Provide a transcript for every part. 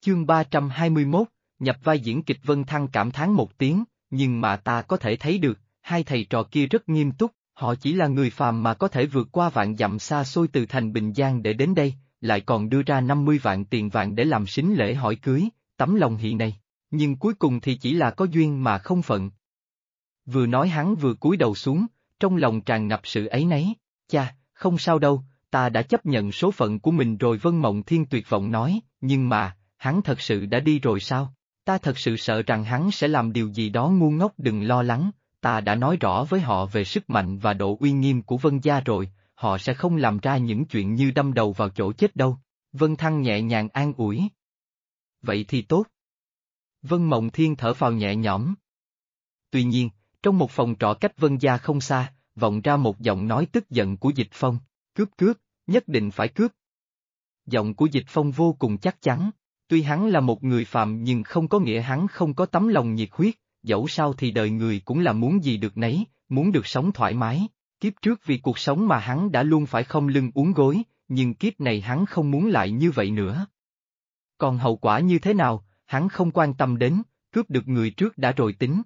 Chương 321, nhập vai diễn kịch. Vân Thăng cảm thán một tiếng, nhưng mà ta có thể thấy được, hai thầy trò kia rất nghiêm túc, họ chỉ là người phàm mà có thể vượt qua vạn dặm xa xôi từ thành Bình Giang để đến đây, lại còn đưa ra 50 vạn tiền vàng để làm sính lễ hỏi cưới, tấm lòng hỷ này, nhưng cuối cùng thì chỉ là có duyên mà không phận. Vừa nói hắn vừa cúi đầu xuống, trong lòng tràn ngập sự áy náy, cha, không sao đâu, ta đã chấp nhận số phận của mình rồi. Vân Mộng Thiên tuyệt vọng nói, nhưng mà, hắn thật sự đã đi rồi sao? Ta thật sự sợ rằng hắn sẽ làm điều gì đó ngu ngốc. Đừng lo lắng, ta đã nói rõ với họ về sức mạnh và độ uy nghiêm của Vân gia rồi, họ sẽ không làm ra những chuyện như đâm đầu vào chỗ chết đâu. Vân Thăng nhẹ nhàng an ủi. Vậy thì tốt. Vân Mộng Thiên thở phào nhẹ nhõm. Tuy nhiên, trong một phòng trọ cách Vân gia không xa, vọng ra một giọng nói tức giận của Dịch Phong, cướp, nhất định phải cướp. Giọng của Dịch Phong vô cùng chắc chắn, tuy hắn là một người phàm nhưng không có nghĩa hắn không có tấm lòng nhiệt huyết, dẫu sao thì đời người cũng là muốn gì được nấy, muốn được sống thoải mái. Kiếp trước vì cuộc sống mà hắn đã luôn phải khom lưng uốn gối, nhưng kiếp này hắn không muốn lại như vậy nữa. Còn hậu quả như thế nào, hắn không quan tâm đến, cướp được người trước đã rồi tính.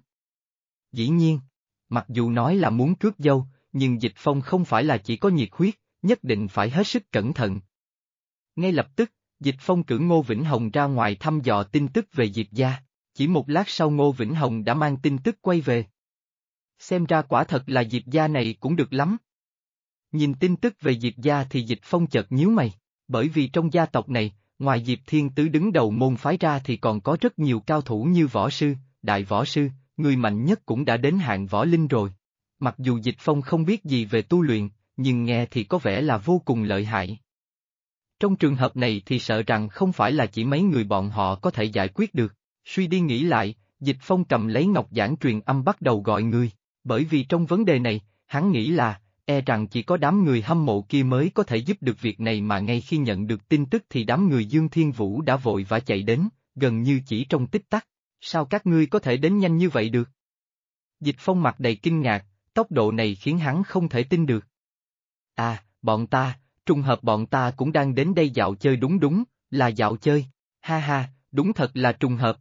Dĩ nhiên, mặc dù nói là muốn cướp dâu, nhưng Dịch Phong không phải là chỉ có nhiệt huyết, nhất định phải hết sức cẩn thận. Ngay lập tức, Dịch Phong cử Ngô Vĩnh Hồng ra ngoài thăm dò tin tức về Diệp gia, chỉ một lát sau Ngô Vĩnh Hồng đã mang tin tức quay về. Xem ra quả thật là Diệp gia này cũng được lắm. Nhìn tin tức về Diệp gia thì Dịch Phong chợt nhíu mày, bởi vì trong gia tộc này, ngoài Diệp Thiên Tứ đứng đầu môn phái ra thì còn có rất nhiều cao thủ như võ sư, đại võ sư, người mạnh nhất cũng đã đến hạng võ linh rồi. Mặc dù Dịch Phong không biết gì về tu luyện, nhưng nghe thì có vẻ là vô cùng lợi hại. Trong trường hợp này thì sợ rằng không phải là chỉ mấy người bọn họ có thể giải quyết được. Suy đi nghĩ lại, Dịch Phong cầm lấy ngọc giản truyền âm bắt đầu gọi người, bởi vì trong vấn đề này, hắn nghĩ là, rằng chỉ có đám người hâm mộ kia mới có thể giúp được việc này mà ngay khi nhận được tin tức thì đám người Dương Thiên Vũ đã vội vã chạy đến, gần như chỉ trong tích tắc. Sao các ngươi có thể đến nhanh như vậy được? Dịch Phong mặt đầy kinh ngạc, tốc độ này khiến hắn không thể tin được. Bọn ta, trùng hợp bọn ta cũng đang đến đây dạo chơi. Đúng, là dạo chơi, ha, đúng thật là trùng hợp.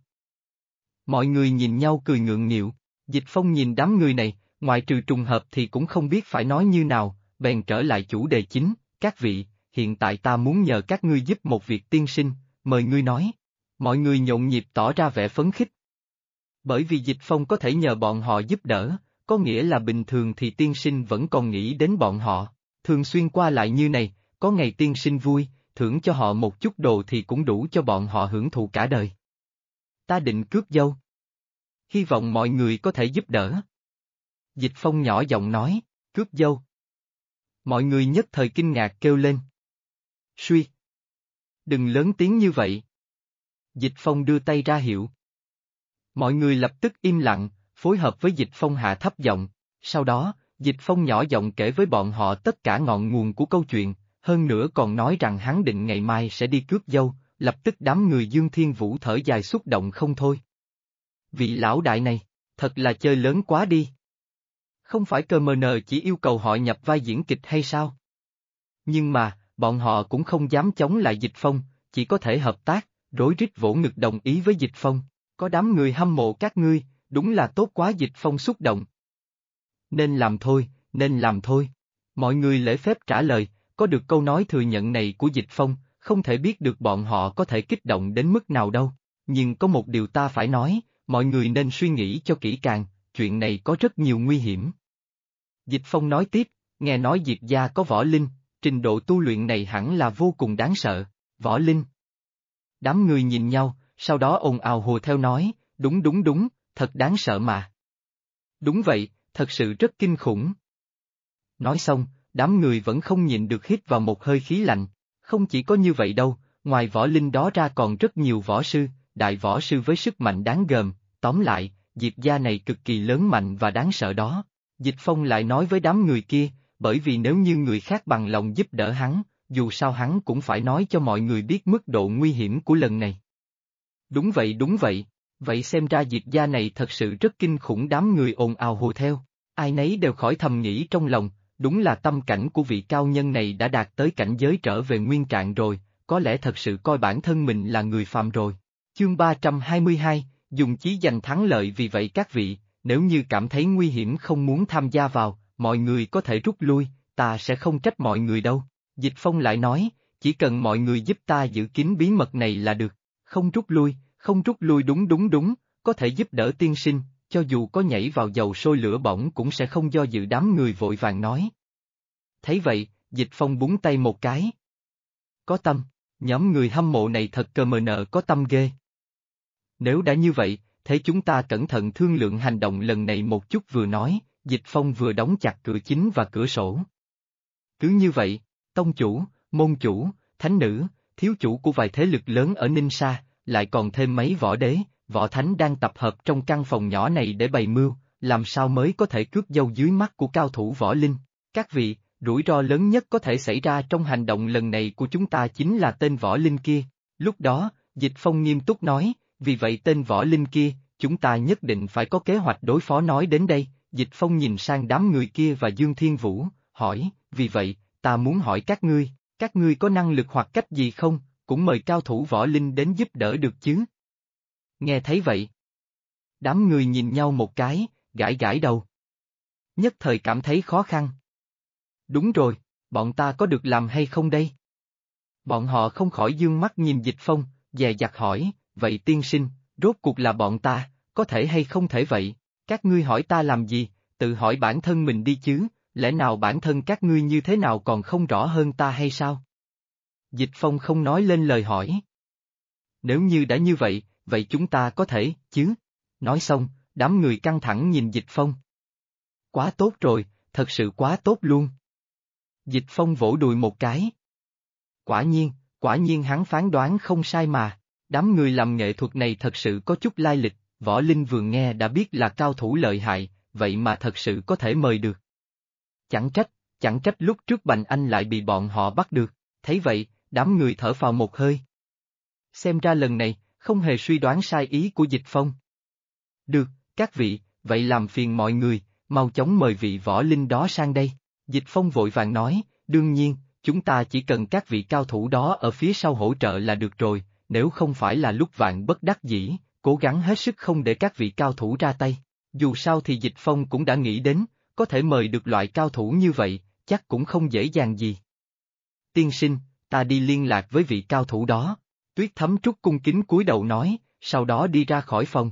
Mọi người nhìn nhau cười ngượng nghịu, Dịch Phong nhìn đám người này, ngoại trừ trùng hợp thì cũng không biết phải nói như nào, bèn trở lại chủ đề chính, các vị, hiện tại ta muốn nhờ các ngươi giúp một việc. Tiên sinh, mời ngươi nói. Mọi người nhộn nhịp tỏ ra vẻ phấn khích. Bởi vì Dịch Phong có thể nhờ bọn họ giúp đỡ, có nghĩa là bình thường thì tiên sinh vẫn còn nghĩ đến bọn họ, thường xuyên qua lại như này, có ngày tiên sinh vui, thưởng cho họ một chút đồ thì cũng đủ cho bọn họ hưởng thụ cả đời. Ta định cướp dâu. Hy vọng mọi người có thể giúp đỡ. Dịch Phong nhỏ giọng nói, cướp dâu. Mọi người nhất thời kinh ngạc kêu lên. Suy! Đừng lớn tiếng như vậy. Dịch Phong đưa tay ra hiệu. Mọi người lập tức im lặng, phối hợp với Dịch Phong hạ thấp giọng, sau đó, Dịch Phong nhỏ giọng kể với bọn họ tất cả ngọn nguồn của câu chuyện, hơn nữa còn nói rằng hắn định ngày mai sẽ đi cướp dâu, lập tức đám người Dương Thiên Vũ thở dài xúc động không thôi. Vị lão đại này, thật là chơi lớn quá đi. Không phải CMN chỉ yêu cầu họ nhập vai diễn kịch hay sao? Nhưng mà, bọn họ cũng không dám chống lại Dịch Phong, chỉ có thể hợp tác, rối rít vỗ ngực đồng ý với Dịch Phong. Có đám người hâm mộ các ngươi, đúng là tốt quá. Dịch Phong xúc động. Nên làm thôi. Mọi người lễ phép trả lời, có được câu nói thừa nhận này của Dịch Phong, không thể biết được bọn họ có thể kích động đến mức nào đâu. Nhưng có một điều ta phải nói, mọi người nên suy nghĩ cho kỹ càng, chuyện này có rất nhiều nguy hiểm. Dịch Phong nói tiếp, nghe nói Diệp gia có võ linh, trình độ tu luyện này hẳn là vô cùng đáng sợ. Võ linh. Đám người nhìn nhau, sau đó ồn ào hùa theo nói, đúng, thật đáng sợ mà. Đúng vậy, thật sự rất kinh khủng. Nói xong, đám người vẫn không nhịn được hít vào một hơi khí lạnh, không chỉ có như vậy đâu, ngoài võ linh đó ra còn rất nhiều võ sư, đại võ sư với sức mạnh đáng gờm, tóm lại, Diệp gia này cực kỳ lớn mạnh và đáng sợ đó. Dịch Phong lại nói với đám người kia, bởi vì nếu như người khác bằng lòng giúp đỡ hắn, dù sao hắn cũng phải nói cho mọi người biết mức độ nguy hiểm của lần này. Đúng vậy, vậy xem ra Diệp gia này thật sự rất kinh khủng. Đám người ồn ào hùa theo, ai nấy đều khỏi thầm nghĩ trong lòng, đúng là tâm cảnh của vị cao nhân này đã đạt tới cảnh giới trở về nguyên trạng rồi, có lẽ thật sự coi bản thân mình là người phàm rồi. Chương 322, dùng chí giành thắng lợi vì vậy các vị, nếu như cảm thấy nguy hiểm không muốn tham gia vào, mọi người có thể rút lui, ta sẽ không trách mọi người đâu. Dịch Phong lại nói, chỉ cần mọi người giúp ta giữ kín bí mật này là được, không rút lui đúng, có thể giúp đỡ tiên sinh, cho dù có nhảy vào dầu sôi lửa bỏng cũng sẽ không do dự đám người vội vàng nói. Thấy vậy, Dịch Phong búng tay một cái. Có tâm, nhóm người hâm mộ này thật cờ mờ nợ có tâm ghê. Nếu đã như vậy, thế chúng ta cẩn thận thương lượng hành động lần này một chút vừa nói, Dịch Phong vừa đóng chặt cửa chính và cửa sổ. Cứ như vậy, tông chủ, môn chủ, thánh nữ, thiếu chủ của vài thế lực lớn ở Ninh Sa, lại còn thêm mấy võ đế, võ thánh đang tập hợp trong căn phòng nhỏ này để bày mưu, làm sao mới có thể cướp dâu dưới mắt của cao thủ võ linh. Các vị, rủi ro lớn nhất có thể xảy ra trong hành động lần này của chúng ta chính là tên võ linh kia. Lúc đó, Dịch Phong nghiêm túc nói, vì vậy tên võ linh kia, chúng ta nhất định phải có kế hoạch đối phó. Nói đến đây, Dịch Phong nhìn sang đám người kia và Dương Thiên Vũ, hỏi, vì vậy, ta muốn hỏi các ngươi có năng lực hoặc cách gì không, cũng mời cao thủ võ linh đến giúp đỡ được chứ. Nghe thấy vậy, đám người nhìn nhau một cái, gãi đầu. Nhất thời cảm thấy khó khăn. Đúng rồi, bọn ta có được làm hay không đây? Bọn họ không khỏi dương mắt nhìn Dịch Phong, dè dặt hỏi, vậy tiên sinh, rốt cuộc là bọn ta, có thể hay không thể vậy? Các ngươi hỏi ta làm gì, tự hỏi bản thân mình đi chứ, lẽ nào bản thân các ngươi như thế nào còn không rõ hơn ta hay sao? Dịch Phong không nói lên lời hỏi. Nếu như đã như vậy, vậy chúng ta có thể, chứ? Nói xong, đám người căng thẳng nhìn Dịch Phong. Quá tốt rồi, thật sự quá tốt luôn. Dịch Phong vỗ đùi một cái. Quả nhiên hắn phán đoán không sai mà, đám người làm nghệ thuật này thật sự có chút lai lịch, võ linh vừa nghe đã biết là cao thủ lợi hại, vậy mà thật sự có thể mời được. Chẳng trách lúc trước Bành Anh lại bị bọn họ bắt được, thấy vậy, đám người thở phào một hơi. Xem ra lần này, không hề suy đoán sai ý của Dịch Phong. Được, các vị, vậy làm phiền mọi người, mau chóng mời vị võ linh đó sang đây. Dịch Phong vội vàng nói, đương nhiên, chúng ta chỉ cần các vị cao thủ đó ở phía sau hỗ trợ là được rồi, nếu không phải là lúc vạn bất đắc dĩ, cố gắng hết sức không để các vị cao thủ ra tay. Dù sao thì Dịch Phong cũng đã nghĩ đến, có thể mời được loại cao thủ như vậy, chắc cũng không dễ dàng gì. Tiên sinh, ta đi liên lạc với vị cao thủ đó. Tuyết Thấm Trúc cung kính cúi đầu nói, sau đó đi ra khỏi phòng.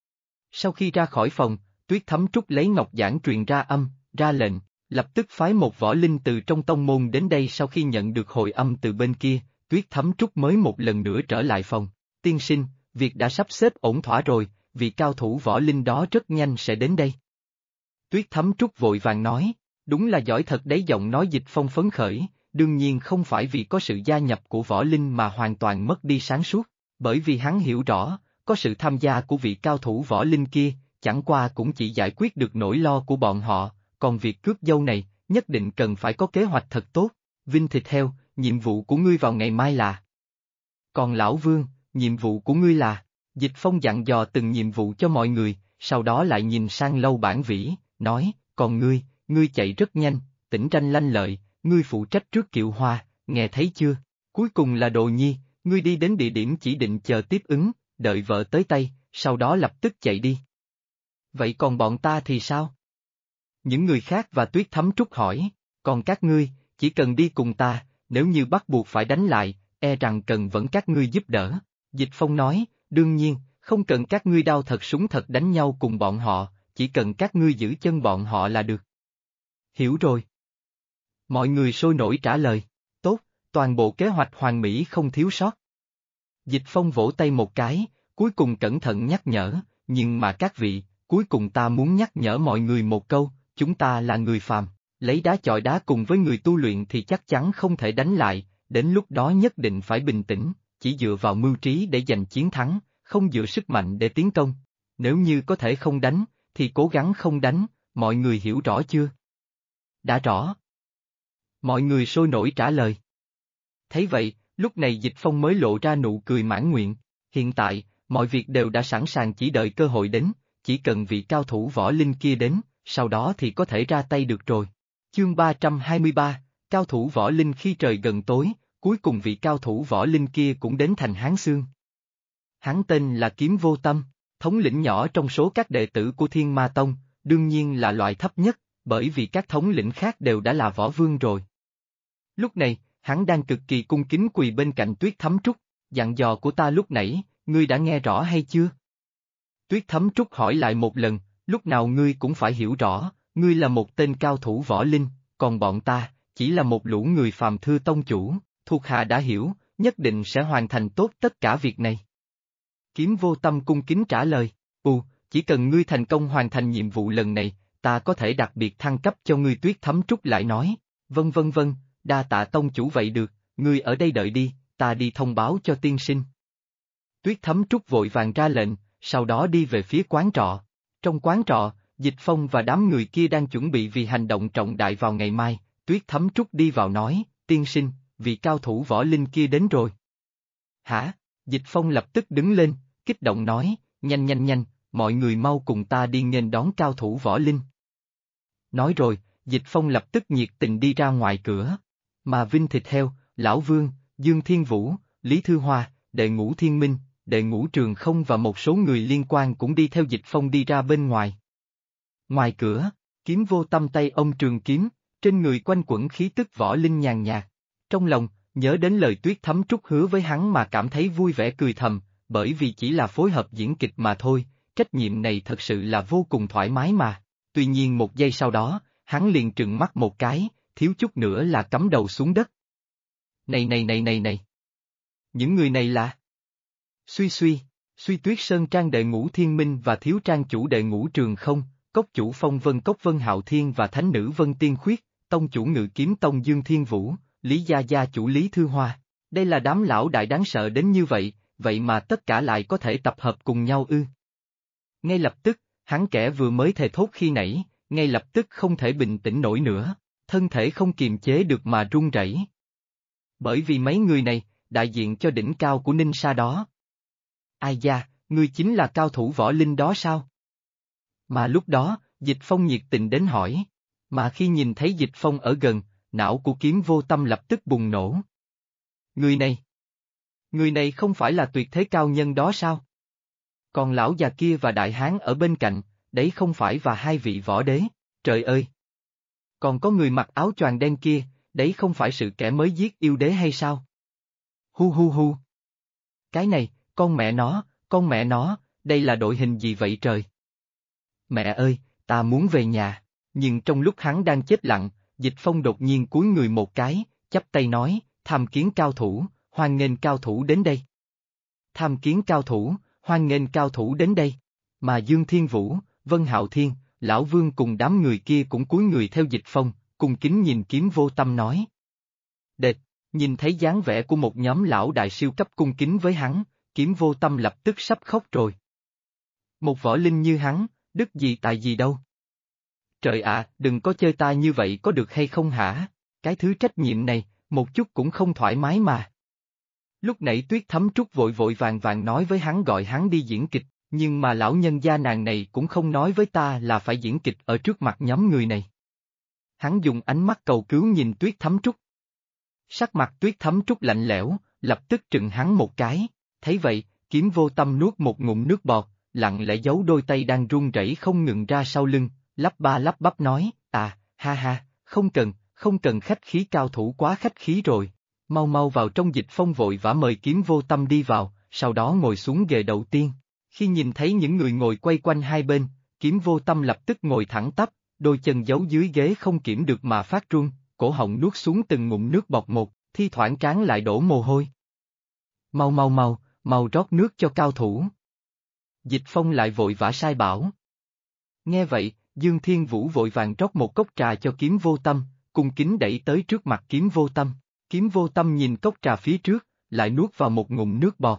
Sau khi ra khỏi phòng, Tuyết Thấm Trúc lấy ngọc giản truyền ra lệnh, lập tức phái một võ linh từ trong tông môn đến đây. Sau khi nhận được hồi âm từ bên kia, Tuyết Thấm Trúc mới một lần nữa trở lại phòng. Tiên sinh, việc đã sắp xếp ổn thỏa rồi, vị cao thủ võ linh đó rất nhanh sẽ đến đây. Tuyết Thấm Trúc vội vàng nói, đúng là giỏi thật đấy. Giọng nói Dịch Phong phấn khởi, đương nhiên không phải vì có sự gia nhập của võ linh mà hoàn toàn mất đi sáng suốt, bởi vì hắn hiểu rõ, có sự tham gia của vị cao thủ võ linh kia, chẳng qua cũng chỉ giải quyết được nỗi lo của bọn họ, còn việc cướp dâu này, nhất định cần phải có kế hoạch thật tốt. Vinh thịt heo, nhiệm vụ của ngươi vào ngày mai là. Còn Lão Vương, nhiệm vụ của ngươi là. Dịch Phong dặn dò từng nhiệm vụ cho mọi người, sau đó lại nhìn sang Lâu Bản Vĩ, nói, còn ngươi chạy rất nhanh, tỉnh ranh lanh lợi, ngươi phụ trách trước Kiệu Hoa, nghe thấy chưa? Cuối cùng là Đồ Nhi, ngươi đi đến địa điểm chỉ định chờ tiếp ứng, đợi vợ tới tay, sau đó lập tức chạy đi. Vậy còn bọn ta thì sao? Những người khác và Tuyết Thấm Trúc hỏi, còn các ngươi, chỉ cần đi cùng ta, nếu như bắt buộc phải đánh lại, e rằng cần vẫn các ngươi giúp đỡ. Dịch Phong nói, đương nhiên, không cần các ngươi đao thật súng thật đánh nhau cùng bọn họ, chỉ cần các ngươi giữ chân bọn họ là được. Hiểu rồi. Mọi người sôi nổi trả lời, tốt, toàn bộ kế hoạch hoàn mỹ không thiếu sót. Dịch Phong vỗ tay một cái, cuối cùng cẩn thận nhắc nhở, nhưng mà các vị, cuối cùng ta muốn nhắc nhở mọi người một câu, chúng ta là người phàm, lấy đá chọi đá cùng với người tu luyện thì chắc chắn không thể đánh lại, đến lúc đó nhất định phải bình tĩnh, chỉ dựa vào mưu trí để giành chiến thắng, không dựa sức mạnh để tiến công. Nếu như có thể không đánh, thì cố gắng không đánh, mọi người hiểu rõ chưa? Đã rõ. Mọi người sôi nổi trả lời. Thấy vậy, lúc này Dịch Phong mới lộ ra nụ cười mãn nguyện, hiện tại, mọi việc đều đã sẵn sàng chỉ đợi cơ hội đến, chỉ cần vị cao thủ võ linh kia đến, sau đó thì có thể ra tay được rồi. Chương 323, cao thủ võ linh. Khi trời gần tối, cuối cùng vị cao thủ võ linh kia cũng đến thành Hán Xương. Hắn tên là Kiếm Vô Tâm, thống lĩnh nhỏ trong số các đệ tử của Thiên Ma Tông, đương nhiên là loại thấp nhất, bởi vì các thống lĩnh khác đều đã là võ vương rồi. Lúc này, hắn đang cực kỳ cung kính quỳ bên cạnh Tuyết Thấm Trúc, dặn dò của ta lúc nãy, ngươi đã nghe rõ hay chưa? Tuyết Thấm Trúc hỏi lại một lần, lúc nào ngươi cũng phải hiểu rõ, ngươi là một tên cao thủ võ linh, còn bọn ta, chỉ là một lũ người phàm thưa tông chủ, thuộc hạ đã hiểu, nhất định sẽ hoàn thành tốt tất cả việc này. Kiếm Vô Tâm cung kính trả lời, chỉ cần ngươi thành công hoàn thành nhiệm vụ lần này, ta có thể đặc biệt thăng cấp cho ngươi. Tuyết Thấm Trúc lại nói, vâng, đa tạ tông chủ. Vậy được, ngươi ở đây đợi đi, ta đi thông báo cho tiên sinh. Tuyết Thấm Trúc vội vàng ra lệnh, sau đó đi về phía quán trọ. Trong quán trọ, Dịch Phong và đám người kia đang chuẩn bị vì hành động trọng đại vào ngày mai. Tuyết Thấm Trúc đi vào nói, tiên sinh, vị cao thủ võ linh kia đến rồi. Hả? Dịch Phong lập tức đứng lên, kích động nói, nhanh, mọi người mau cùng ta đi nghênh đón cao thủ võ linh. Nói rồi, Dịch Phong lập tức nhiệt tình đi ra ngoài cửa. Mà Vinh Thịt Heo, Lão Vương, Dương Thiên Vũ, Lý Thư Hoa, Đệ Ngũ Thiên Minh, Đệ Ngũ Trường Không và một số người liên quan cũng đi theo Dịch Phong đi ra bên ngoài. Ngoài cửa, Kiếm Vô Tâm tay ông trường kiếm, trên người quanh quẩn khí tức võ linh nhàn nhạt. Trong lòng, nhớ đến lời Tuyết Thấm Trúc hứa với hắn mà cảm thấy vui vẻ cười thầm, bởi vì chỉ là phối hợp diễn kịch mà thôi, trách nhiệm này thật sự là vô cùng thoải mái mà. Tuy nhiên một giây sau đó, hắn liền trừng mắt một cái, thiếu chút nữa là cắm đầu xuống đất. Này. Những người này là... Suy Tuyết Sơn Trang Đệ Ngũ Thiên Minh và Thiếu Trang chủ Đệ Ngũ Trường Không, Cốc chủ Phong Vân Cốc Vân Hạo Thiên và Thánh nữ Vân Tiên Khuyết, Tông chủ Ngự Kiếm Tông Dương Thiên Vũ, Lý Gia chủ Lý Thư Hoa. Đây là đám lão đại đáng sợ đến như vậy, vậy mà tất cả lại có thể tập hợp cùng nhau ư. Ngay lập tức, hắn kẻ vừa mới thề thốt khi nãy, ngay lập tức không thể bình tĩnh nổi nữa, thân thể không kiềm chế được mà run rẩy. Bởi vì mấy người này, đại diện cho đỉnh cao của Ninh Sa đó. Ai da, ngươi chính là cao thủ võ linh đó sao? Mà lúc đó, Dịch Phong nhiệt tình đến hỏi, mà khi nhìn thấy Dịch Phong ở gần, não của Kiếm Vô Tâm lập tức bùng nổ. Người này không phải là tuyệt thế cao nhân đó sao? Còn lão già kia và đại hán ở bên cạnh, đấy không phải và hai vị võ đế, trời ơi! Còn có người mặc áo choàng đen kia, đấy không phải sự kẻ mới giết yêu đế hay sao? Hu. Cái này, con mẹ nó, đây là đội hình gì vậy trời? Mẹ ơi, ta muốn về nhà, nhưng trong lúc hắn đang chết lặng, Dịch Phong đột nhiên cúi người một cái, chắp tay nói, tham kiến cao thủ, hoan nghênh cao thủ đến đây. Tham kiến cao thủ, hoan nghênh cao thủ đến đây, mà Dương Thiên Vũ, Vân Hạo Thiên, Lão Vương cùng đám người kia cũng cúi người theo Dịch Phong, cung kính nhìn Kiếm Vô Tâm nói. Đệt, nhìn thấy dáng vẻ của một nhóm lão đại siêu cấp cung kính với hắn, Kiếm Vô Tâm lập tức sắp khóc rồi. Một võ linh như hắn, đức gì tài gì đâu. Trời ạ, đừng có chơi ta như vậy có được hay không hả? Cái thứ trách nhiệm này, một chút cũng không thoải mái mà. Lúc nãy Tuyết Thấm Trúc vội vàng nói với hắn gọi hắn đi diễn kịch, nhưng mà lão nhân gia nàng này cũng không nói với ta là phải diễn kịch ở trước mặt nhóm người này. Hắn dùng ánh mắt cầu cứu nhìn Tuyết Thấm Trúc. Sắc mặt Tuyết Thấm Trúc lạnh lẽo, lập tức trừng hắn một cái, thấy vậy, Kiếm Vô Tâm nuốt một ngụm nước bọt, lặng lẽ giấu đôi tay đang run rẩy không ngừng ra sau lưng, lắp ba lắp bắp nói, ha, không cần khách khí, cao thủ quá khách khí rồi. Mau vào trong. Dịch Phong vội vã mời Kiếm Vô Tâm đi vào, sau đó ngồi xuống ghế đầu tiên. Khi nhìn thấy những người ngồi quay quanh hai bên, Kiếm Vô Tâm lập tức ngồi thẳng tắp, đôi chân giấu dưới ghế không kiểm được mà phát run, cổ họng nuốt xuống từng ngụm nước bọt một, thi thoảng trán lại đổ mồ hôi. Mau rót nước cho cao thủ. Dịch Phong lại vội vã sai bảo. Nghe vậy, Dương Thiên Vũ vội vàng rót một cốc trà cho Kiếm Vô Tâm, cung kính đẩy tới trước mặt Kiếm Vô Tâm. Kiếm Vô Tâm nhìn cốc trà phía trước, lại nuốt vào một ngụm nước bọt.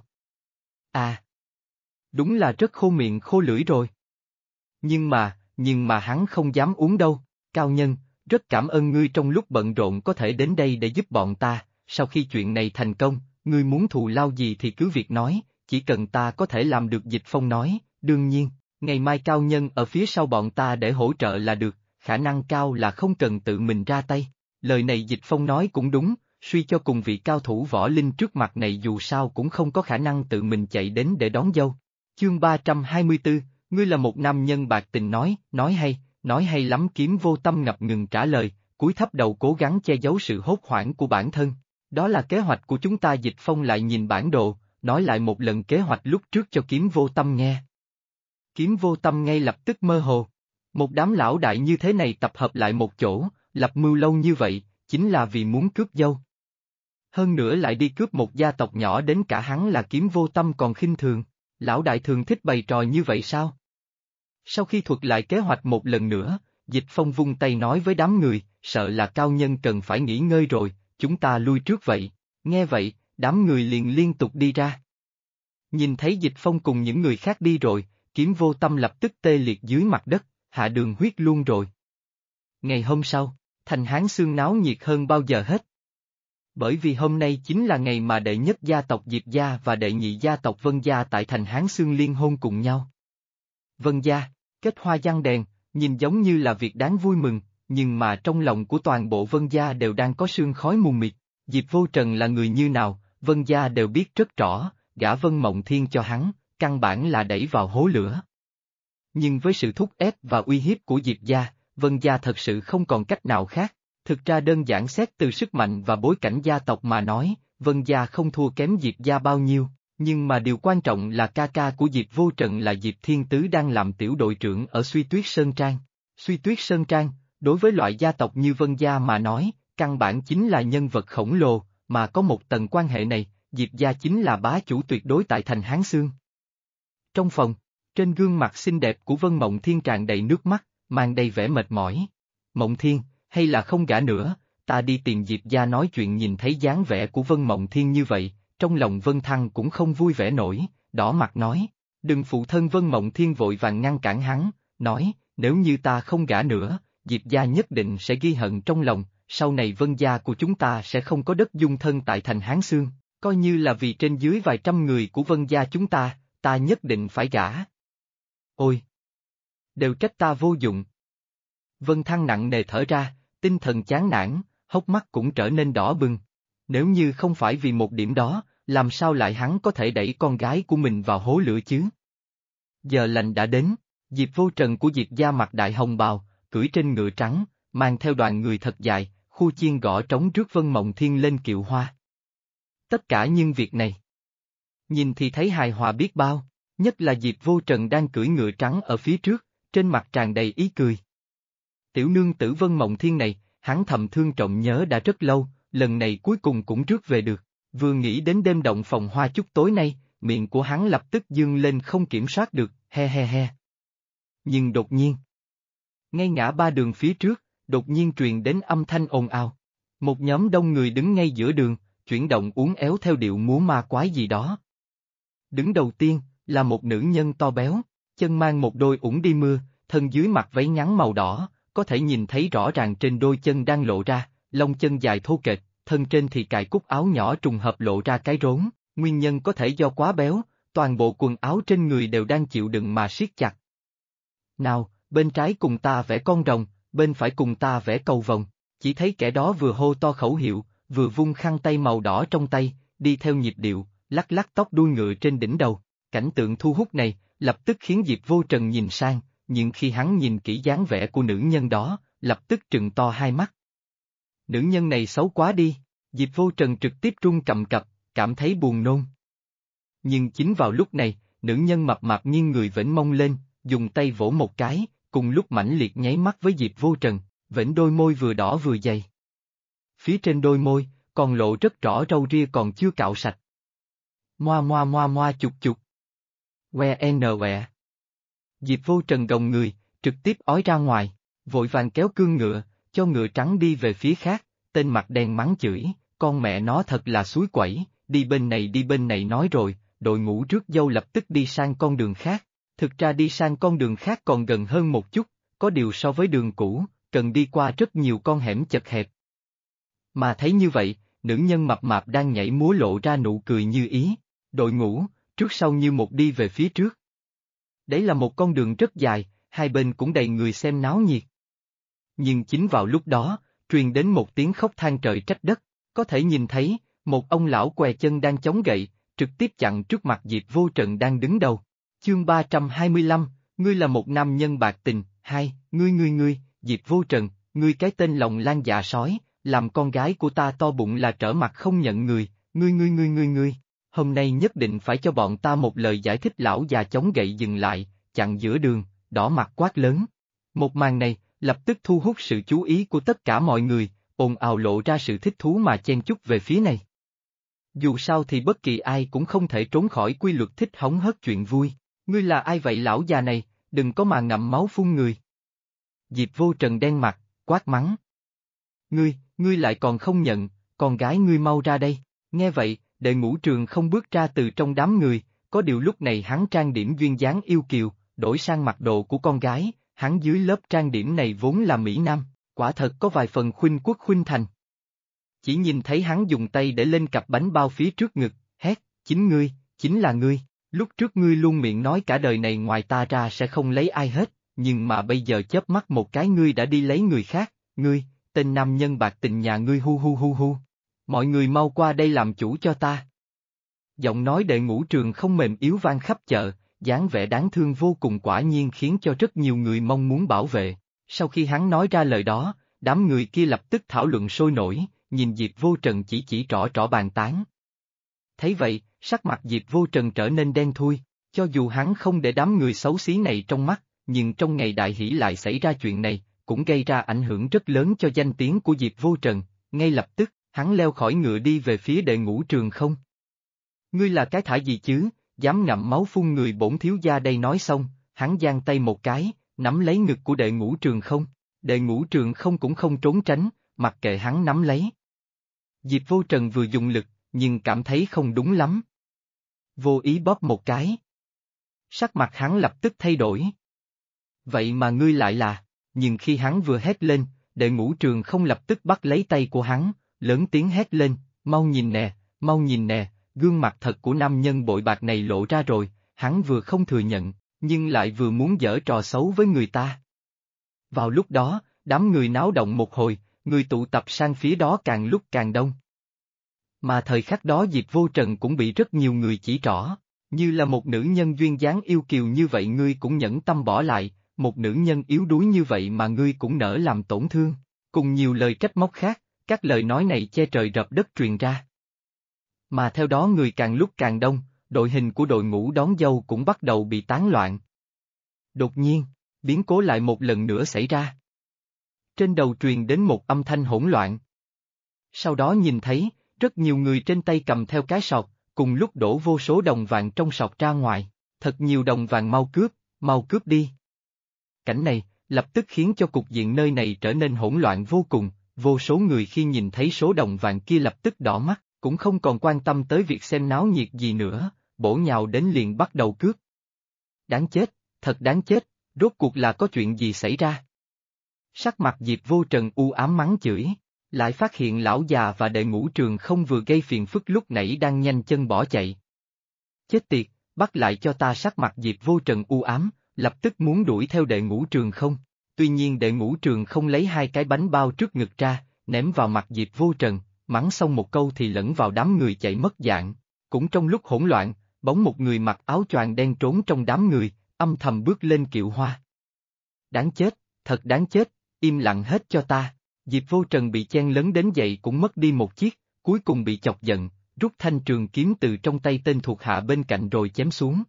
Đúng là rất khô miệng khô lưỡi rồi. Nhưng mà hắn không dám uống đâu, cao nhân, rất cảm ơn ngươi trong lúc bận rộn có thể đến đây để giúp bọn ta, sau khi chuyện này thành công, ngươi muốn thù lao gì thì cứ việc nói, chỉ cần ta có thể làm được. Dịch Phong nói, đương nhiên, ngày mai cao nhân ở phía sau bọn ta để hỗ trợ là được, khả năng cao là không cần tự mình ra tay. Lời này Dịch Phong nói cũng đúng, suy cho cùng vị cao thủ võ linh trước mặt này dù sao cũng không có khả năng tự mình chạy đến để đón dâu. Chương 324, ngươi là một nam nhân bạc tình nói hay lắm. Kiếm Vô Tâm ngập ngừng trả lời, cúi thấp đầu cố gắng che giấu sự hốt hoảng của bản thân. Đó là kế hoạch của chúng ta. Dịch Phong lại nhìn bản đồ, nói lại một lần kế hoạch lúc trước cho Kiếm Vô Tâm nghe. Kiếm Vô Tâm ngay lập tức mơ hồ. Một đám lão đại như thế này tập hợp lại một chỗ, lập mưu lâu như vậy, chính là vì muốn cướp dâu. Hơn nữa lại đi cướp một gia tộc nhỏ đến cả hắn là Kiếm Vô Tâm còn khinh thường. Lão đại thường thích bày trò như vậy sao? Sau khi thuật lại kế hoạch một lần nữa, Dịch Phong vung tay nói với đám người, sợ là cao nhân cần phải nghỉ ngơi rồi, chúng ta lui trước vậy. Nghe vậy, đám người liền liên tục đi ra. Nhìn thấy Dịch Phong cùng những người khác đi rồi, Kiếm Vô Tâm lập tức tê liệt dưới mặt đất, hạ đường huyết luôn rồi. Ngày hôm sau, thành Hán Xương náo nhiệt hơn bao giờ hết. Bởi vì hôm nay chính là ngày mà đệ nhất gia tộc Diệp Gia và đệ nhị gia tộc Vân Gia tại thành Hán Xương liên hôn cùng nhau. Vân Gia, kết hoa giăng đèn, nhìn giống như là việc đáng vui mừng, nhưng mà trong lòng của toàn bộ Vân Gia đều đang có sương khói mù mịt. Diệp Vô Trần là người như nào, Vân Gia đều biết rất rõ, gả Vân Mộng Thiên cho hắn, căn bản là đẩy vào hố lửa. Nhưng với sự thúc ép và uy hiếp của Diệp Gia, Vân Gia thật sự không còn cách nào khác. Thực ra đơn giản xét từ sức mạnh và bối cảnh gia tộc mà nói, Vân Gia không thua kém Diệp Gia bao nhiêu, nhưng mà điều quan trọng là ca ca của Diệp Vô Trần là Diệp Thiên Tứ đang làm tiểu đội trưởng ở Suy Tuyết Sơn Trang. Suy Tuyết Sơn Trang, đối với loại gia tộc như Vân Gia mà nói, căn bản chính là nhân vật khổng lồ, mà có một tầng quan hệ này, Diệp Gia chính là bá chủ tuyệt đối tại thành Hán Xương. Trong phòng, trên gương mặt xinh đẹp của Vân Mộng Thiên tràn đầy nước mắt, mang đầy vẻ mệt mỏi. Mộng Thiên, hay là không gả nữa, ta đi tìm Diệp Gia nói chuyện. Nhìn thấy dáng vẻ của Vân Mộng Thiên như vậy, trong lòng Vân Thăng cũng không vui vẻ nổi, đỏ mặt nói, đừng phụ thân. Vân Mộng Thiên vội vàng ngăn cản hắn, nói, nếu như ta không gả nữa, Diệp Gia nhất định sẽ ghi hận trong lòng, sau này Vân Gia của chúng ta sẽ không có đất dung thân tại thành Hán Xương, coi như là vì trên dưới vài trăm người của Vân Gia chúng ta nhất định phải gả. Ôi! Đều trách ta vô dụng. Vân Thăng nặng nề thở ra, tinh thần chán nản, hốc mắt cũng trở nên đỏ bừng. Nếu như không phải vì một điểm đó, làm sao lại hắn có thể đẩy con gái của mình vào hố lửa chứ? Giờ lành đã đến, Diệp Vô Trần của Diệp Gia mặc đại hồng bào, cưỡi trên ngựa trắng, mang theo đoàn người thật dài, khu chiên gõ trống rước Vân Mộng Thiên lên kiệu hoa. Tất cả những việc này, nhìn thì thấy hài hòa biết bao, nhất là Diệp Vô Trần đang cưỡi ngựa trắng ở phía trước, trên mặt tràn đầy ý cười. Tiểu nương tử Vân Mộng Thiên này, hắn thầm thương trọng nhớ đã rất lâu, lần này cuối cùng cũng rước về được. Vừa nghĩ đến đêm động phòng hoa chúc tối nay, miệng của hắn lập tức dương lên không kiểm soát được, he he he. Nhưng đột nhiên, ngay ngã ba đường phía trước, đột nhiên truyền đến âm thanh ồn ào. Một nhóm đông người đứng ngay giữa đường, chuyển động uốn éo theo điệu múa ma quái gì đó. Đứng đầu tiên, là một nữ nhân to béo, chân mang một đôi ủng đi mưa, thân dưới mặc váy ngắn màu đỏ, có thể nhìn thấy rõ ràng trên đôi chân đang lộ ra, lông chân dài thô kệch, thân trên thì cài cúc áo nhỏ trùng hợp lộ ra cái rốn, nguyên nhân có thể do quá béo, toàn bộ quần áo trên người đều đang chịu đựng mà siết chặt. Nào, bên trái cùng ta vẽ con rồng, bên phải cùng ta vẽ cầu vồng, chỉ thấy kẻ đó vừa hô to khẩu hiệu, vừa vung khăn tay màu đỏ trong tay, đi theo nhịp điệu, lắc lắc tóc đuôi ngựa trên đỉnh đầu. Cảnh tượng thu hút này, lập tức khiến Diệp Vô Trần nhìn sang, nhưng khi hắn nhìn kỹ dáng vẻ của nữ nhân đó, lập tức trừng to hai mắt. Nữ nhân này xấu quá đi, Diệp Vô Trần trực tiếp run cầm cập, cảm thấy buồn nôn. Nhưng chính vào lúc này, nữ nhân mập mạp nghiêng người vểnh mông lên, dùng tay vỗ một cái, cùng lúc mãnh liệt nháy mắt với Diệp Vô Trần, vểnh đôi môi vừa đỏ vừa dày. Phía trên đôi môi, còn lộ rất rõ râu ria còn chưa cạo sạch. Moa moa moa moa chục chục. Que n. Diệp Vô Trần gồng người, trực tiếp ói ra ngoài, vội vàng kéo cương ngựa, cho ngựa trắng đi về phía khác, tên mặt đen mắng chửi, con mẹ nó thật là suối quẩy, đi bên này nói rồi, đội ngũ rước dâu lập tức đi sang con đường khác. Thực ra đi sang con đường khác còn gần hơn một chút, có điều so với đường cũ, cần đi qua rất nhiều con hẻm chật hẹp. Mà thấy như vậy, nữ nhân mập mạp đang nhảy múa lộ ra nụ cười như ý, đội ngũ, trước sau như một đi về phía trước. Đấy là một con đường rất dài, hai bên cũng đầy người xem náo nhiệt. Nhưng chính vào lúc đó, truyền đến một tiếng khóc than trời trách đất, Có thể nhìn thấy, một ông lão què chân đang chống gậy, trực tiếp chặn trước mặt Diệp Vô Trần đang đứng đầu. Chương 325, ngươi là một nam nhân bạc tình, hai, ngươi, Diệp Vô Trần, ngươi cái tên lòng lan dạ sói, làm con gái của ta to bụng là trở mặt không nhận người, ngươi, hôm nay nhất định phải cho bọn ta một lời giải thích. Lão già chống gậy dừng lại, chặn giữa đường, đỏ mặt quát lớn. Một màn này, lập tức thu hút sự chú ý của tất cả mọi người, ồn ào lộ ra sự thích thú mà chen chúc về phía này. Dù sao thì bất kỳ ai cũng không thể trốn khỏi quy luật thích hóng hớt chuyện vui. Ngươi là ai vậy lão già này, đừng có mà ngậm máu phun người. Diệp Vô Trần đen mặt, quát mắng. Ngươi lại còn không nhận, con gái ngươi mau ra đây. Nghe vậy, Đệ Ngũ Trường không bước ra từ trong đám người, có điều lúc này hắn trang điểm duyên dáng yêu kiều, đổi sang mặc đồ của con gái, hắn dưới lớp trang điểm này vốn là Mỹ Nam, quả thật có vài phần khuynh quốc khuynh thành. Chỉ nhìn thấy hắn dùng tay để lên cặp bánh bao phía trước ngực, hét, chính là ngươi, lúc trước ngươi luôn miệng nói cả đời này ngoài ta ra sẽ không lấy ai hết, nhưng mà bây giờ chớp mắt một cái ngươi đã đi lấy người khác, ngươi, tên nam nhân bạc tình nhà ngươi hu. Mọi người mau qua đây làm chủ cho ta. Giọng nói Đệ Ngũ Trường không mềm yếu vang khắp chợ, dáng vẻ đáng thương vô cùng quả nhiên khiến cho rất nhiều người mong muốn bảo vệ. Sau khi hắn nói ra lời đó, đám người kia lập tức thảo luận sôi nổi, nhìn Diệp Vô Trần chỉ trỏ bàn tán. Thấy vậy, sắc mặt Diệp Vô Trần trở nên đen thui, cho dù hắn không để đám người xấu xí này trong mắt, nhưng trong ngày đại hỷ lại xảy ra chuyện này, cũng gây ra ảnh hưởng rất lớn cho danh tiếng của Diệp Vô Trần. Ngay lập tức, hắn leo khỏi ngựa đi về phía Đệ Ngũ Trường không. Ngươi là cái thả gì chứ, dám ngậm máu phun người bổn thiếu gia đây. Nói xong, hắn giang tay một cái, nắm lấy ngực của Đệ Ngũ Trường không. Đệ Ngũ Trường không cũng không trốn tránh, mặc kệ hắn nắm lấy. Diệp Vô Trần vừa dùng lực, nhưng cảm thấy không đúng lắm. Vô ý bóp một cái. Sắc mặt hắn lập tức thay đổi. Vậy mà ngươi lại là, nhưng khi hắn vừa hét lên, Đệ Ngũ Trường không lập tức bắt lấy tay của hắn, lớn tiếng hét lên, mau nhìn nè, gương mặt thật của nam nhân bội bạc này lộ ra rồi, hắn vừa không thừa nhận, nhưng lại vừa muốn giở trò xấu với người ta. Vào lúc đó, đám người náo động một hồi, người tụ tập sang phía đó càng lúc càng đông. Mà thời khắc đó Diệp Vô Trần cũng bị rất nhiều người chỉ trỏ, như là một nữ nhân duyên dáng yêu kiều như vậy ngươi cũng nhẫn tâm bỏ lại, một nữ nhân yếu đuối như vậy mà ngươi cũng nỡ làm tổn thương, cùng nhiều lời trách móc khác, các lời nói này che trời rập đất truyền ra. Mà theo đó người càng lúc càng đông, đội hình của đội ngũ đón dâu cũng bắt đầu bị tán loạn. Đột nhiên, biến cố lại một lần nữa xảy ra. Trên đầu truyền đến một âm thanh hỗn loạn. Sau đó nhìn thấy, rất nhiều người trên tay cầm theo cái sọt, cùng lúc đổ vô số đồng vàng trong sọt ra ngoài, thật nhiều đồng vàng mau cướp đi. Cảnh này, lập tức khiến cho cục diện nơi này trở nên hỗn loạn vô cùng, vô số người khi nhìn thấy số đồng vàng kia lập tức đỏ mắt, cũng không còn quan tâm tới việc xem náo nhiệt gì nữa, bổ nhào đến liền bắt đầu cướp. Đáng chết, thật đáng chết, rốt cuộc là có chuyện gì xảy ra? Sắc mặt Diệp Vô Trần u ám mắng chửi, lại phát hiện lão già và Đệ Ngũ Trường không vừa gây phiền phức lúc nãy đang nhanh chân bỏ chạy. Chết tiệt, bắt lại cho ta. Sắc mặt Diệp Vô Trần u ám, lập tức muốn đuổi theo Đệ Ngũ Trường không, tuy nhiên Đệ Ngũ Trường không lấy hai cái bánh bao trước ngực ra, ném vào mặt Diệp Vô Trần, mắng xong một câu thì lẫn vào đám người chạy mất dạng. Cũng trong lúc hỗn loạn, bỗng một người mặc áo choàng đen trốn trong đám người, âm thầm bước lên kiệu hoa. Đáng chết, thật đáng chết, im lặng hết cho ta. Diệp Vô Trần bị chen lấn đến vậy cũng mất đi một chiếc, cuối cùng bị chọc giận, rút thanh trường kiếm từ trong tay tên thuộc hạ bên cạnh rồi chém xuống.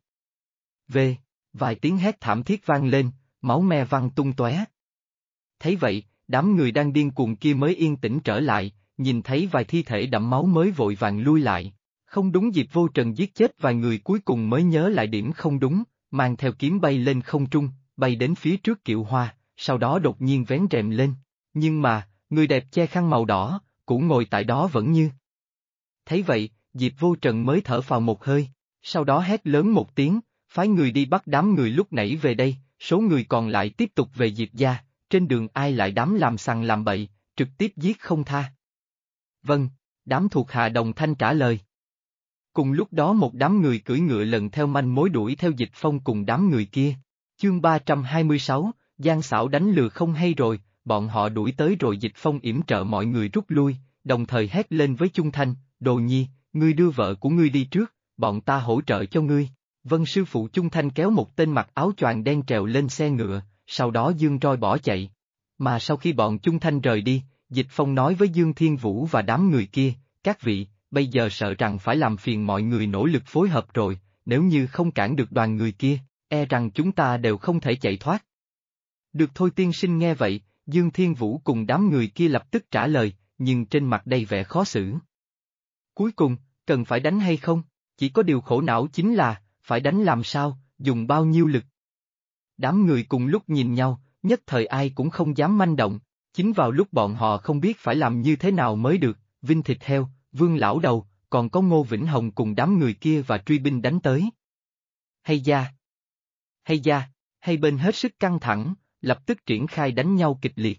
Vài tiếng hét thảm thiết vang lên, máu me văng tung tóe. Thấy vậy, đám người đang điên cuồng kia mới yên tĩnh trở lại, nhìn thấy vài thi thể đẫm máu mới vội vàng lui lại. Không đúng, Diệp Vô Trần giết chết vài người cuối cùng mới nhớ lại điểm không đúng, mang theo kiếm bay lên không trung, bay đến phía trước kiệu hoa, sau đó đột nhiên vén rèm lên. Nhưng mà, người đẹp che khăn màu đỏ, cũng ngồi tại đó vẫn như. Thấy vậy, Diệp Vô Trần mới thở phào một hơi, sau đó hét lớn một tiếng, phái người đi bắt đám người lúc nãy về đây, số người còn lại tiếp tục về Diệp gia, trên đường ai lại dám làm sằng làm bậy, trực tiếp giết không tha. Vâng, đám thuộc hạ đồng thanh trả lời. Cùng lúc đó một đám người cưỡi ngựa lần theo manh mối đuổi theo Dịch Phong cùng đám người kia. Chương 326, Giang xảo đánh lừa không hay rồi, bọn họ đuổi tới rồi Dịch Phong yểm trợ mọi người rút lui, đồng thời hét lên với Chung Thanh, Đồ Nhi, ngươi đưa vợ của ngươi đi trước, bọn ta hỗ trợ cho ngươi. Vân sư phụ Chung Thanh kéo một tên mặc áo choàng đen trèo lên xe ngựa, sau đó giương roi bỏ chạy. Mà sau khi bọn Chung Thanh rời đi, Dịch Phong nói với Dương Thiên Vũ và đám người kia, các vị, bây giờ sợ rằng phải làm phiền mọi người nỗ lực phối hợp rồi, nếu như không cản được đoàn người kia, e rằng chúng ta đều không thể chạy thoát. Được thôi tiên sinh. Nghe vậy, Dương Thiên Vũ cùng đám người kia lập tức trả lời, nhưng trên mặt đầy vẻ khó xử. Cuối cùng, cần phải đánh hay không? Chỉ có điều khổ não chính là, phải đánh làm sao, dùng bao nhiêu lực? Đám người cùng lúc nhìn nhau, nhất thời ai cũng không dám manh động, chính vào lúc bọn họ không biết phải làm như thế nào mới được, Vinh Thịt Heo, Vương Lão Đầu, còn có Ngô Vĩnh Hồng cùng đám người kia và truy binh đánh tới. Hay da! Hay da! Hai bên hết sức căng thẳng, lập tức triển khai đánh nhau kịch liệt.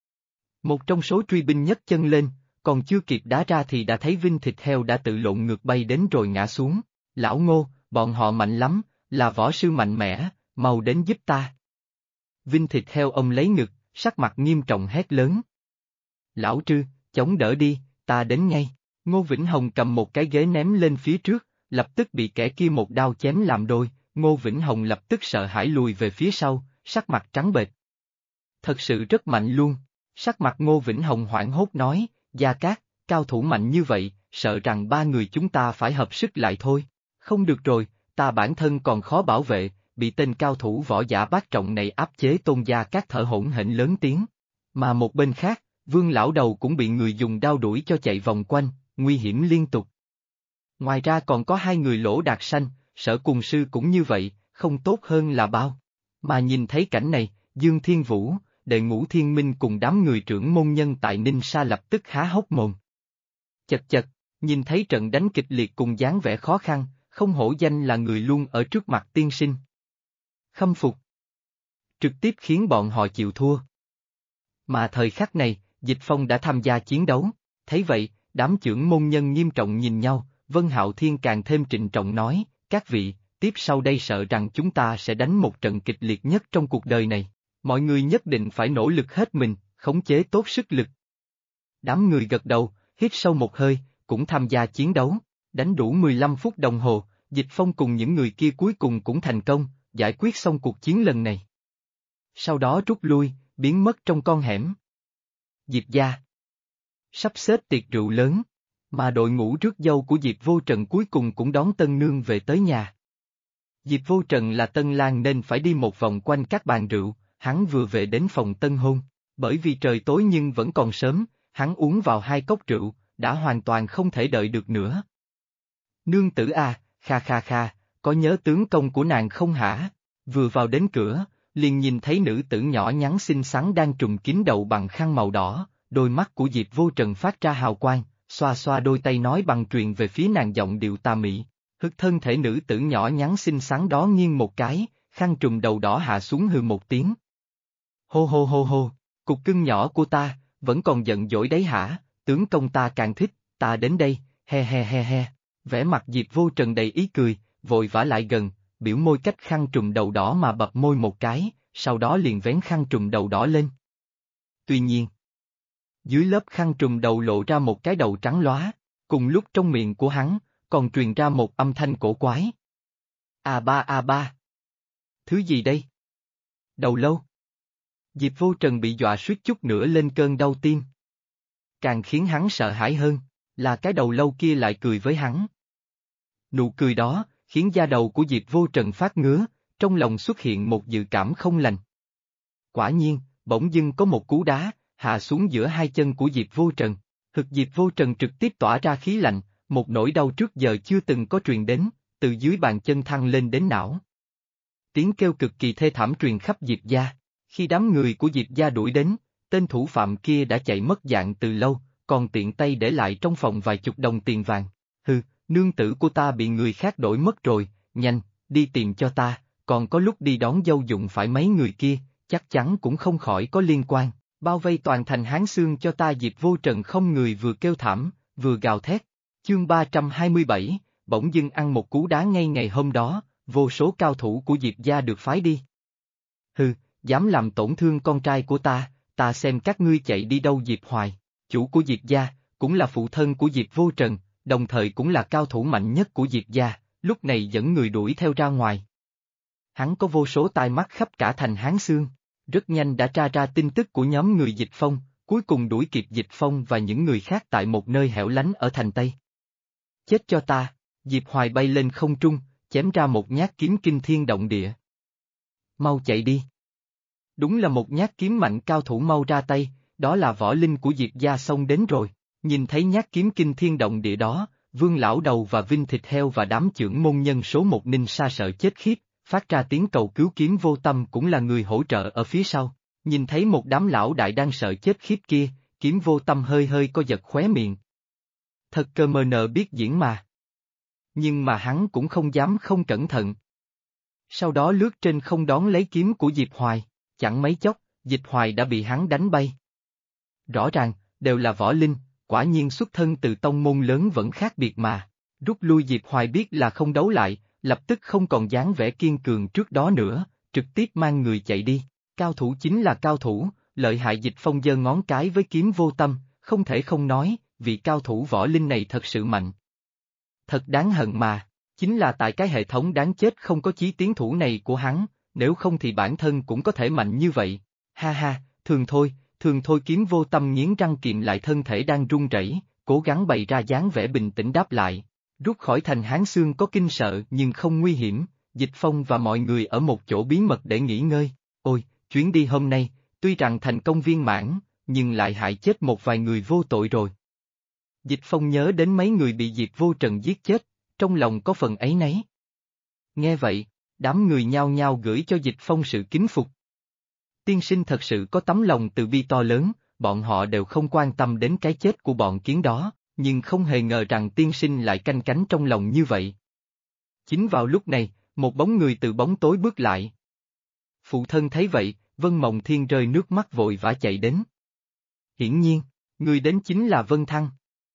Một trong số truy binh nhấc chân lên, còn chưa kịp đá ra thì đã thấy Vinh Thịt Heo đã tự lộn ngược bay đến rồi ngã xuống. Lão Ngô, bọn họ mạnh lắm, là võ sư mạnh mẽ, mau đến giúp ta. Vinh Thịt Heo ông lấy ngực, sắc mặt nghiêm trọng hét lớn. Lão Trư, chống đỡ đi, ta đến ngay. Ngô Vĩnh Hồng cầm một cái ghế ném lên phía trước, lập tức bị kẻ kia một đao chém làm đôi, Ngô Vĩnh Hồng lập tức sợ hãi lùi về phía sau, sắc mặt trắng bệch. Thật sự rất mạnh luôn, sắc mặt Ngô Vĩnh Hồng hoảng hốt nói, Gia Cát, cao thủ mạnh như vậy, sợ rằng ba người chúng ta phải hợp sức lại thôi. Không được rồi, ta bản thân còn khó bảo vệ, bị tên cao thủ võ giả bát trọng này áp chế. Tôn Gia Cát thở hổn hển lớn tiếng. Mà một bên khác, Vương Lão Đầu cũng bị người dùng đao đuổi cho chạy vòng quanh, nguy hiểm liên tục. Ngoài ra còn có hai người Lỗ Đạt Sanh, Sở Cùng Sư cũng như vậy, không tốt hơn là bao. Mà nhìn thấy cảnh này, Dương Thiên Vũ, Đệ Ngũ Thiên Minh cùng đám người trưởng môn nhân tại Ninh Sa lập tức há hốc mồm. Chật chật, nhìn thấy trận đánh kịch liệt cùng dáng vẻ khó khăn, không hổ danh là người luôn ở trước mặt tiên sinh. Khâm phục. Trực tiếp khiến bọn họ chịu thua. Mà thời khắc này, Dịch Phong đã tham gia chiến đấu, thấy vậy, đám trưởng môn nhân nghiêm trọng nhìn nhau, Vân Hạo Thiên càng thêm trịnh trọng nói, các vị, tiếp sau đây sợ rằng chúng ta sẽ đánh một trận kịch liệt nhất trong cuộc đời này, mọi người nhất định phải nỗ lực hết mình, khống chế tốt sức lực. Đám người gật đầu, hít sâu một hơi, cũng tham gia chiến đấu, đánh đủ 15 phút đồng hồ, Dịch Phong cùng những người kia cuối cùng cũng thành công, giải quyết xong cuộc chiến lần này. Sau đó rút lui, biến mất trong con hẻm. Diệp gia sắp xếp tiệc rượu lớn, mà đội ngũ rước dâu của Diệp Vô Trần cuối cùng cũng đón tân nương về tới nhà. Diệp Vô Trần là tân lang nên phải đi một vòng quanh các bàn rượu, hắn vừa về đến phòng tân hôn, bởi vì trời tối nhưng vẫn còn sớm, hắn uống vào 2 cốc rượu, đã hoàn toàn không thể đợi được nữa. Nương tử à, kha kha kha, có nhớ tướng công của nàng không hả? Vừa vào đến cửa, liền nhìn thấy nữ tử nhỏ nhắn xinh xắn đang trùm kín đầu bằng khăn màu đỏ, đôi mắt của Diệp Vô Trần phát ra hào quang, xoa xoa đôi tay nói bằng truyền về phía nàng giọng điệu tà mị. Hực thân thể nữ tử nhỏ nhắn xinh xắn đó nghiêng một cái, khăn trùm đầu đỏ hạ xuống hừ một tiếng. Hô hô hô hô, cục cưng nhỏ của ta, vẫn còn giận dỗi đấy hả, tướng công ta càng thích, ta đến đây, he he he he. Vẻ mặt Diệp Vô Trần đầy ý cười, vội vã lại gần, biểu môi cách khăn trùm đầu đỏ mà bập môi một cái, sau đó liền vén khăn trùm đầu đỏ lên. Tuy nhiên, dưới lớp khăn trùm đầu lộ ra một cái đầu trắng lóa, cùng lúc trong miệng của hắn, còn truyền ra một âm thanh cổ quái. À ba à ba. Thứ gì đây? Đầu lâu. Diệp Vô Trần bị dọa suýt chút nữa lên cơn đau tim. Càng khiến hắn sợ hãi hơn, là cái đầu lâu kia lại cười với hắn. Nụ cười đó, khiến da đầu của Diệp Vô Trần phát ngứa, trong lòng xuất hiện một dự cảm không lành. Quả nhiên, bỗng dưng có một cú đá, hạ xuống giữa hai chân của Diệp Vô Trần. Hực Diệp Vô Trần trực tiếp tỏa ra khí lạnh, một nỗi đau trước giờ chưa từng có truyền đến, từ dưới bàn chân thăng lên đến não. Tiếng kêu cực kỳ thê thảm truyền khắp Diệp gia. Khi đám người của Diệp gia đuổi đến, tên thủ phạm kia đã chạy mất dạng từ lâu, còn tiện tay để lại trong phòng vài chục đồng tiền vàng. Hừ, nương tử của ta bị người khác đổi mất rồi, nhanh, đi tìm cho ta, còn có lúc đi đón dâu dụng phải mấy người kia, chắc chắn cũng không khỏi có liên quan, bao vây toàn thành Hán Xương cho ta. Diệp Vô Trần không người vừa kêu thảm, vừa gào thét. Chương 327, bỗng dưng ăn một cú đá ngay ngày hôm đó, vô số cao thủ của Diệp gia được phái đi. Hừ, dám làm tổn thương con trai của ta xem các ngươi chạy đi đâu. Diệp Hoài, chủ của Diệp gia, cũng là phụ thân của Diệp Vô Trần, đồng thời cũng là cao thủ mạnh nhất của Diệp gia, lúc này dẫn người đuổi theo ra ngoài. Hắn có vô số tai mắt khắp cả thành Hán Xương, rất nhanh đã tra ra tin tức của nhóm người Dịch Phong, cuối cùng đuổi kịp Dịch Phong và những người khác tại một nơi hẻo lánh ở thành Tây. Chết cho ta, Diệp Hoài bay lên không trung, chém ra một nhát kiếm kinh thiên động địa. Mau chạy đi. Đúng là một nhát kiếm mạnh, cao thủ mau ra tay, đó là võ linh của Diệp gia xông đến rồi. Nhìn thấy nhát kiếm kinh thiên động địa đó, Vương lão đầu và Vinh thịt heo và đám chưởng môn nhân số một Ninh Sa sợ chết khiếp, phát ra tiếng cầu cứu. Kiếm Vô Tâm cũng là người hỗ trợ ở phía sau. Nhìn thấy một đám lão đại đang sợ chết khiếp kia, Kiếm Vô Tâm hơi hơi co giật khóe miệng. Thật cơ mờ nờ biết diễn mà. Nhưng mà hắn cũng không dám không cẩn thận. Sau đó lướt trên không đón lấy kiếm của Diệp Hoài, chẳng mấy chốc, Diệp Hoài đã bị hắn đánh bay. Rõ ràng, đều là võ linh, quả nhiên xuất thân từ tông môn lớn vẫn khác biệt mà. Rút lui Diệp Hoài biết là không đấu lại, lập tức không còn dáng vẻ kiên cường trước đó nữa, trực tiếp mang người chạy đi. Cao thủ chính là cao thủ, lợi hại. Dịch Phong giơ ngón cái với Kiếm Vô Tâm, không thể không nói, vị cao thủ võ linh này thật sự mạnh. Thật đáng hận mà, chính là tại cái hệ thống đáng chết không có chí tiến thủ này của hắn, nếu không thì bản thân cũng có thể mạnh như vậy. Ha ha, thường thôi. Kiếm Vô Tâm nghiến răng kiềm lại thân thể đang run rẩy, cố gắng bày ra dáng vẻ bình tĩnh đáp lại. Rút khỏi thành Hán Xương có kinh sợ nhưng không nguy hiểm, Dịch Phong và mọi người ở một chỗ bí mật để nghỉ ngơi. Ôi, chuyến đi hôm nay, tuy rằng thành công viên mãn, nhưng lại hại chết một vài người vô tội rồi. Dịch Phong nhớ đến mấy người bị Diệp Vô Trần giết chết, trong lòng có phần áy náy. Nghe vậy, đám người nhao nhao gửi cho Dịch Phong sự kính phục. Tiên sinh thật sự có tấm lòng từ bi to lớn, bọn họ đều không quan tâm đến cái chết của bọn kiến đó, nhưng không hề ngờ rằng tiên sinh lại canh cánh trong lòng như vậy. Chính vào lúc này, một bóng người từ bóng tối bước lại. Phụ thân thấy vậy, Vân Mộng Thiên rơi nước mắt vội vã chạy đến. Hiển nhiên, người đến chính là Vân Thăng.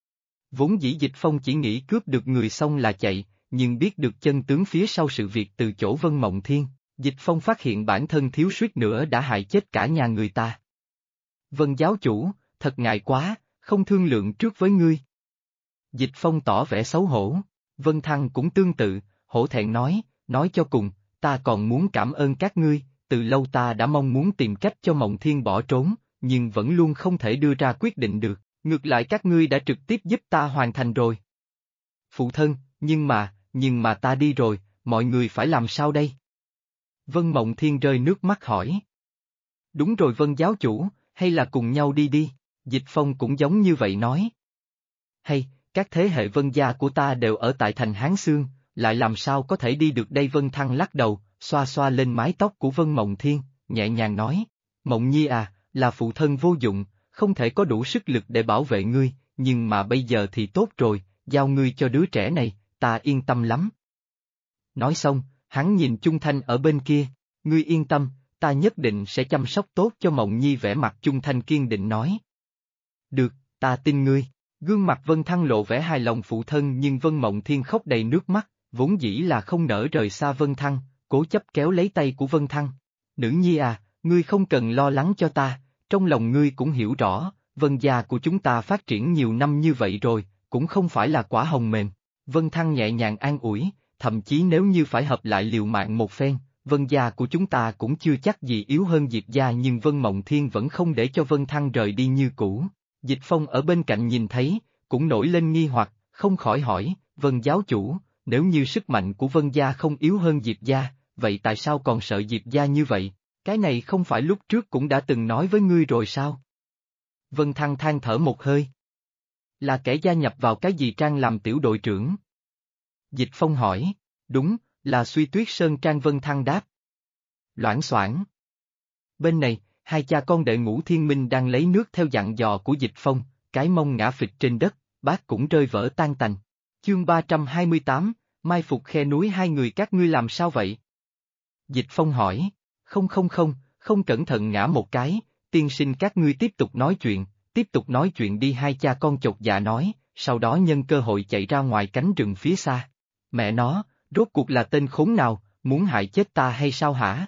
Vốn dĩ Dịch Phong chỉ nghĩ cướp được người xong là chạy, nhưng biết được chân tướng phía sau sự việc từ chỗ Vân Mộng Thiên, Dịch Phong phát hiện bản thân thiếu suýt nữa đã hại chết cả nhà người ta. Vân giáo chủ, thật ngại quá, không thương lượng trước với ngươi. Dịch Phong tỏ vẻ xấu hổ, Vân Thăng cũng tương tự, hổ thẹn nói cho cùng, ta còn muốn cảm ơn các ngươi, từ lâu ta đã mong muốn tìm cách cho Mộng Thiên bỏ trốn, nhưng vẫn luôn không thể đưa ra quyết định được, ngược lại các ngươi đã trực tiếp giúp ta hoàn thành rồi. Phụ thân, nhưng mà ta đi rồi, mọi người phải làm sao đây? Vân Mộng Thiên rơi nước mắt hỏi. Đúng rồi Vân giáo chủ, hay là cùng nhau đi đi, Dịch Phong cũng giống như vậy nói. Hay, các thế hệ Vân gia của ta đều ở tại thành Hán Xương, lại làm sao có thể đi được đây? Vân Thăng lắc đầu, xoa xoa lên mái tóc của Vân Mộng Thiên, nhẹ nhàng nói, Mộng Nhi à, là phụ thân vô dụng, không thể có đủ sức lực để bảo vệ ngươi, nhưng mà bây giờ thì tốt rồi, giao ngươi cho đứa trẻ này, ta yên tâm lắm. Nói xong, hắn nhìn Chung Thanh ở bên kia, ngươi yên tâm, ta nhất định sẽ chăm sóc tốt cho Mộng Nhi. Vẻ mặt Chung Thanh kiên định nói. Được, ta tin ngươi. Gương mặt Vân Thăng lộ vẻ hài lòng phụ thân, nhưng Vân Mộng Thiên khóc đầy nước mắt, vốn dĩ là không nỡ rời xa Vân Thăng, cố chấp kéo lấy tay của Vân Thăng. Nữ nhi à, ngươi không cần lo lắng cho ta, trong lòng ngươi cũng hiểu rõ, Vân gia của chúng ta phát triển nhiều năm như vậy rồi, cũng không phải là quả hồng mềm. Vân Thăng nhẹ nhàng an ủi, thậm chí nếu như phải hợp lại liều mạng một phen, Vân gia của chúng ta cũng chưa chắc gì yếu hơn Diệp gia, nhưng Vân Mộng Thiên vẫn không để cho Vân Thăng rời đi như cũ. Dịch Phong ở bên cạnh nhìn thấy, cũng nổi lên nghi hoặc, không khỏi hỏi, Vân giáo chủ, nếu như sức mạnh của Vân gia không yếu hơn Diệp gia, vậy tại sao còn sợ Diệp gia như vậy? Cái này không phải lúc trước cũng đã từng nói với ngươi rồi sao? Vân Thăng than thở một hơi. Là kẻ gia nhập vào cái gì trang làm tiểu đội trưởng? Dịch Phong hỏi, đúng, là Suy Tuyết Sơn Trang. Vân Thăng đáp. Loảng xoảng. Bên này, hai cha con đệ Ngũ Thiên Minh đang lấy nước theo dặn dò của Dịch Phong, cái mông ngã phịch trên đất, bát cũng rơi vỡ tan tành. Chương 328, mai phục khe núi. Hai người các ngươi làm sao vậy? Dịch Phong hỏi, không cẩn thận ngã một cái, tiên sinh các ngươi tiếp tục nói chuyện đi. Hai cha con chột dạ nói, sau đó nhân cơ hội chạy ra ngoài cánh rừng phía xa. Mẹ nó, rốt cuộc là tên khốn nào, muốn hại chết ta hay sao hả?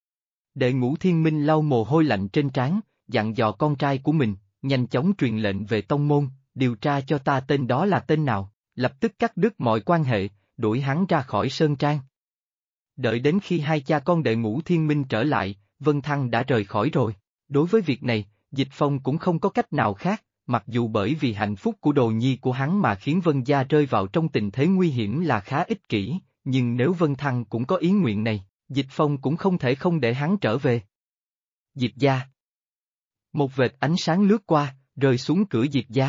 Đệ Ngũ Thiên Minh lau mồ hôi lạnh trên trán, dặn dò con trai của mình, nhanh chóng truyền lệnh về tông môn, điều tra cho ta tên đó là tên nào, lập tức cắt đứt mọi quan hệ, đuổi hắn ra khỏi Sơn Trang. Đợi đến khi hai cha con đệ Ngũ Thiên Minh trở lại, Vân Thăng đã rời khỏi rồi. Đối với việc này, Dịch Phong cũng không có cách nào khác, mặc dù bởi vì hạnh phúc của đồ nhi của hắn mà khiến Vân gia rơi vào trong tình thế nguy hiểm là khá ích kỷ, nhưng nếu Vân Thăng cũng có ý nguyện này, Dịch Phong cũng không thể không để hắn trở về. Diệp gia. Một vệt ánh sáng lướt qua, rơi xuống cửa Diệp gia.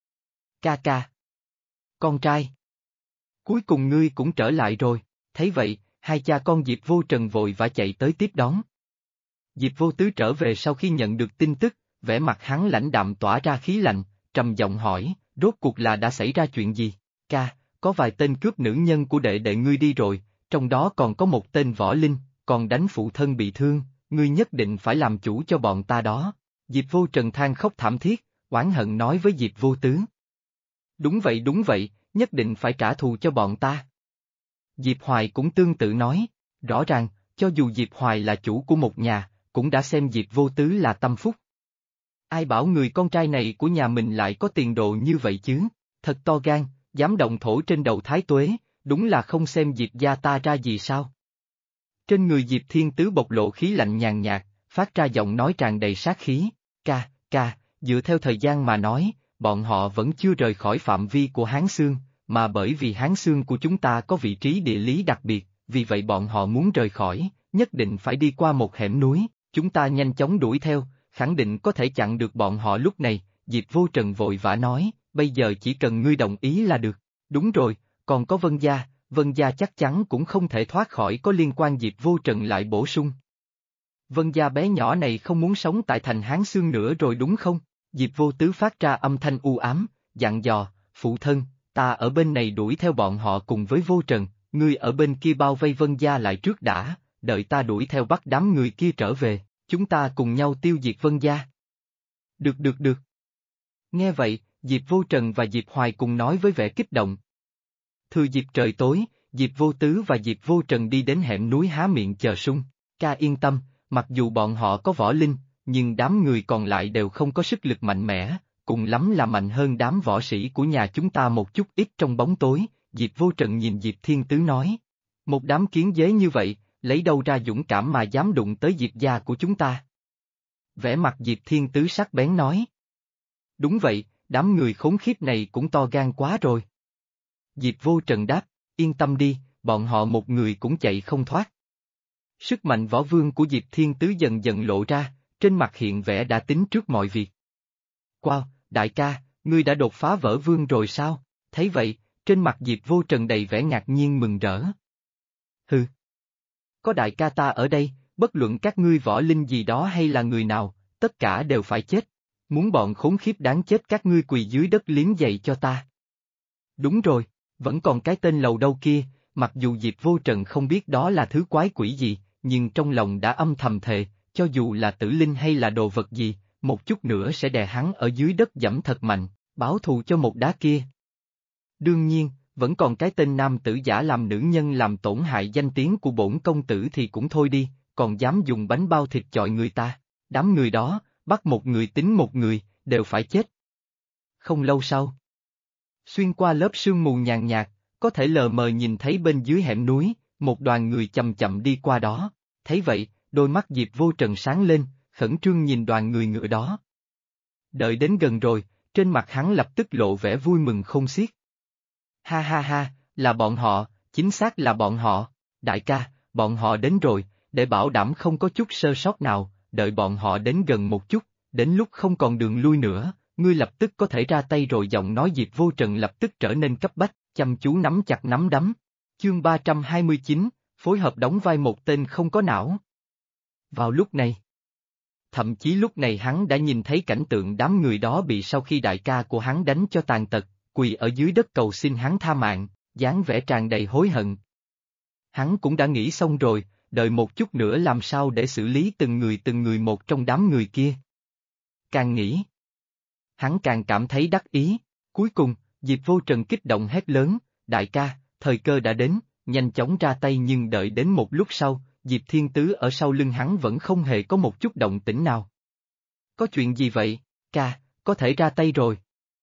Ca ca. Con trai. Cuối cùng ngươi cũng trở lại rồi, thấy vậy, hai cha con Diệp Vô Trần vội vã chạy tới tiếp đón. Diệp Vô Tứ trở về sau khi nhận được tin tức, vẻ mặt hắn lãnh đạm tỏa ra khí lạnh, trầm giọng hỏi, rốt cuộc là đã xảy ra chuyện gì? Ca, có vài tên cướp nữ nhân của đệ đệ ngươi đi rồi, trong đó còn có một tên võ linh, còn đánh phụ thân bị thương, ngươi nhất định phải làm chủ cho bọn ta đó. Diệp Vô Trần than khóc thảm thiết, oán hận nói với Diệp Vô Tứ. Đúng vậy, nhất định phải trả thù cho bọn ta. Diệp Hoài cũng tương tự nói, rõ ràng, cho dù Diệp Hoài là chủ của một nhà, cũng đã xem Diệp Vô Tứ là tâm phúc. Ai bảo người con trai này của nhà mình lại có tiền đồ như vậy chứ, thật to gan, dám động thổ trên đầu Thái Tuế, đúng là không xem Diệp gia ta ra gì sao. Trên người Diệp Thiên Tứ bộc lộ khí lạnh nhàn nhạt, phát ra giọng nói tràn đầy sát khí, ca, dựa theo thời gian mà nói, bọn họ vẫn chưa rời khỏi phạm vi của Hán Xương, mà bởi vì Hán Xương của chúng ta có vị trí địa lý đặc biệt, vì vậy bọn họ muốn rời khỏi, nhất định phải đi qua một hẻm núi, chúng ta nhanh chóng đuổi theo, khẳng định có thể chặn được bọn họ lúc này, Diệp Vô Trần vội vã nói, bây giờ chỉ cần ngươi đồng ý là được, đúng rồi, còn có Vân gia chắc chắn cũng không thể thoát khỏi có liên quan. Diệp Vô Trần lại bổ sung. Vân gia bé nhỏ này không muốn sống tại thành Hán Xương nữa rồi đúng không? Diệp Vô Tứ phát ra âm thanh u ám, dặn dò, phụ thân, ta ở bên này đuổi theo bọn họ cùng với Vô Trần, ngươi ở bên kia bao vây Vân gia lại trước đã, đợi ta đuổi theo bắt đám người kia trở về, chúng ta cùng nhau tiêu diệt Vân gia. Được. Nghe vậy, Diệp Vô Trần và Diệp Hoài cùng nói với vẻ kích động. Thừa dịp trời tối, Diệp Vô Tứ và Diệp Vô Trần đi đến hẻm núi há miệng chờ sung, ca yên tâm, mặc dù bọn họ có võ linh, nhưng đám người còn lại đều không có sức lực mạnh mẽ, cùng lắm là mạnh hơn đám võ sĩ của nhà chúng ta một chút ít trong bóng tối, Diệp Vô Trần nhìn Diệp Thiên Tứ nói. Một đám kiến dế như vậy, lấy đâu ra dũng cảm mà dám đụng tới Diệp gia của chúng ta? Vẻ mặt Diệp Thiên Tứ sắc bén nói. Đúng vậy, đám người khốn khiếp này cũng to gan quá rồi. Diệp Vô Trần đáp, yên tâm đi, bọn họ một người cũng chạy không thoát. Sức mạnh võ vương của Diệp Thiên Tứ dần dần lộ ra, trên mặt hiện vẻ đã tính trước mọi việc. Wow, đại ca, ngươi đã đột phá võ vương rồi sao? Thấy vậy, trên mặt Diệp Vô Trần đầy vẻ ngạc nhiên mừng rỡ. Hừ. Có đại ca ta ở đây, bất luận các ngươi võ linh gì đó hay là người nào, tất cả đều phải chết. Muốn bọn khốn khiếp đáng chết các ngươi quỳ dưới đất liếm giày cho ta. Đúng rồi, vẫn còn cái tên lầu đâu kia, mặc dù Diệp Vô Trần không biết đó là thứ quái quỷ gì, nhưng trong lòng đã âm thầm thề, cho dù là tử linh hay là đồ vật gì, một chút nữa sẽ đè hắn ở dưới đất giẫm thật mạnh, báo thù cho một đá kia. Đương nhiên, vẫn còn cái tên nam tử giả làm nữ nhân làm tổn hại danh tiếng của bổn công tử thì cũng thôi đi, còn dám dùng bánh bao thịt chọi người ta, đám người đó, bắt một người tính một người, đều phải chết. Không lâu sau, xuyên qua lớp sương mù nhàn nhạt, có thể lờ mờ nhìn thấy bên dưới hẻm núi, một đoàn người chậm chậm đi qua đó, thấy vậy, đôi mắt Diệp Vô Trần sáng lên, khẩn trương nhìn đoàn người ngựa đó. Đợi đến gần rồi, trên mặt hắn lập tức lộ vẻ vui mừng không xiết. Ha, là bọn họ, chính xác là bọn họ, đại ca, bọn họ đến rồi, để bảo đảm không có chút sơ sót nào, đợi bọn họ đến gần một chút, đến lúc không còn đường lui nữa, ngươi lập tức có thể ra tay rồi. Giọng nói Diệp Vô Trần lập tức trở nên cấp bách, chăm chú nắm chặt nắm đấm. Chương 329, phối hợp đóng vai một tên không có não. Vào lúc này, thậm chí lúc này hắn đã nhìn thấy cảnh tượng đám người đó bị sau khi đại ca của hắn đánh cho tàn tật, quỳ ở dưới đất cầu xin hắn tha mạng, dáng vẻ tràn đầy hối hận. Hắn cũng đã nghĩ xong rồi, đợi một chút nữa làm sao để xử lý từng người một trong đám người kia. Càng nghĩ, hắn càng cảm thấy đắc ý, cuối cùng, Diệp Vô Trần kích động hét lớn, đại ca, thời cơ đã đến, nhanh chóng ra tay. Nhưng đợi đến một lúc sau, Diệp Thiên Tứ ở sau lưng hắn vẫn không hề có một chút động tĩnh nào. Có chuyện gì vậy, ca, có thể ra tay rồi.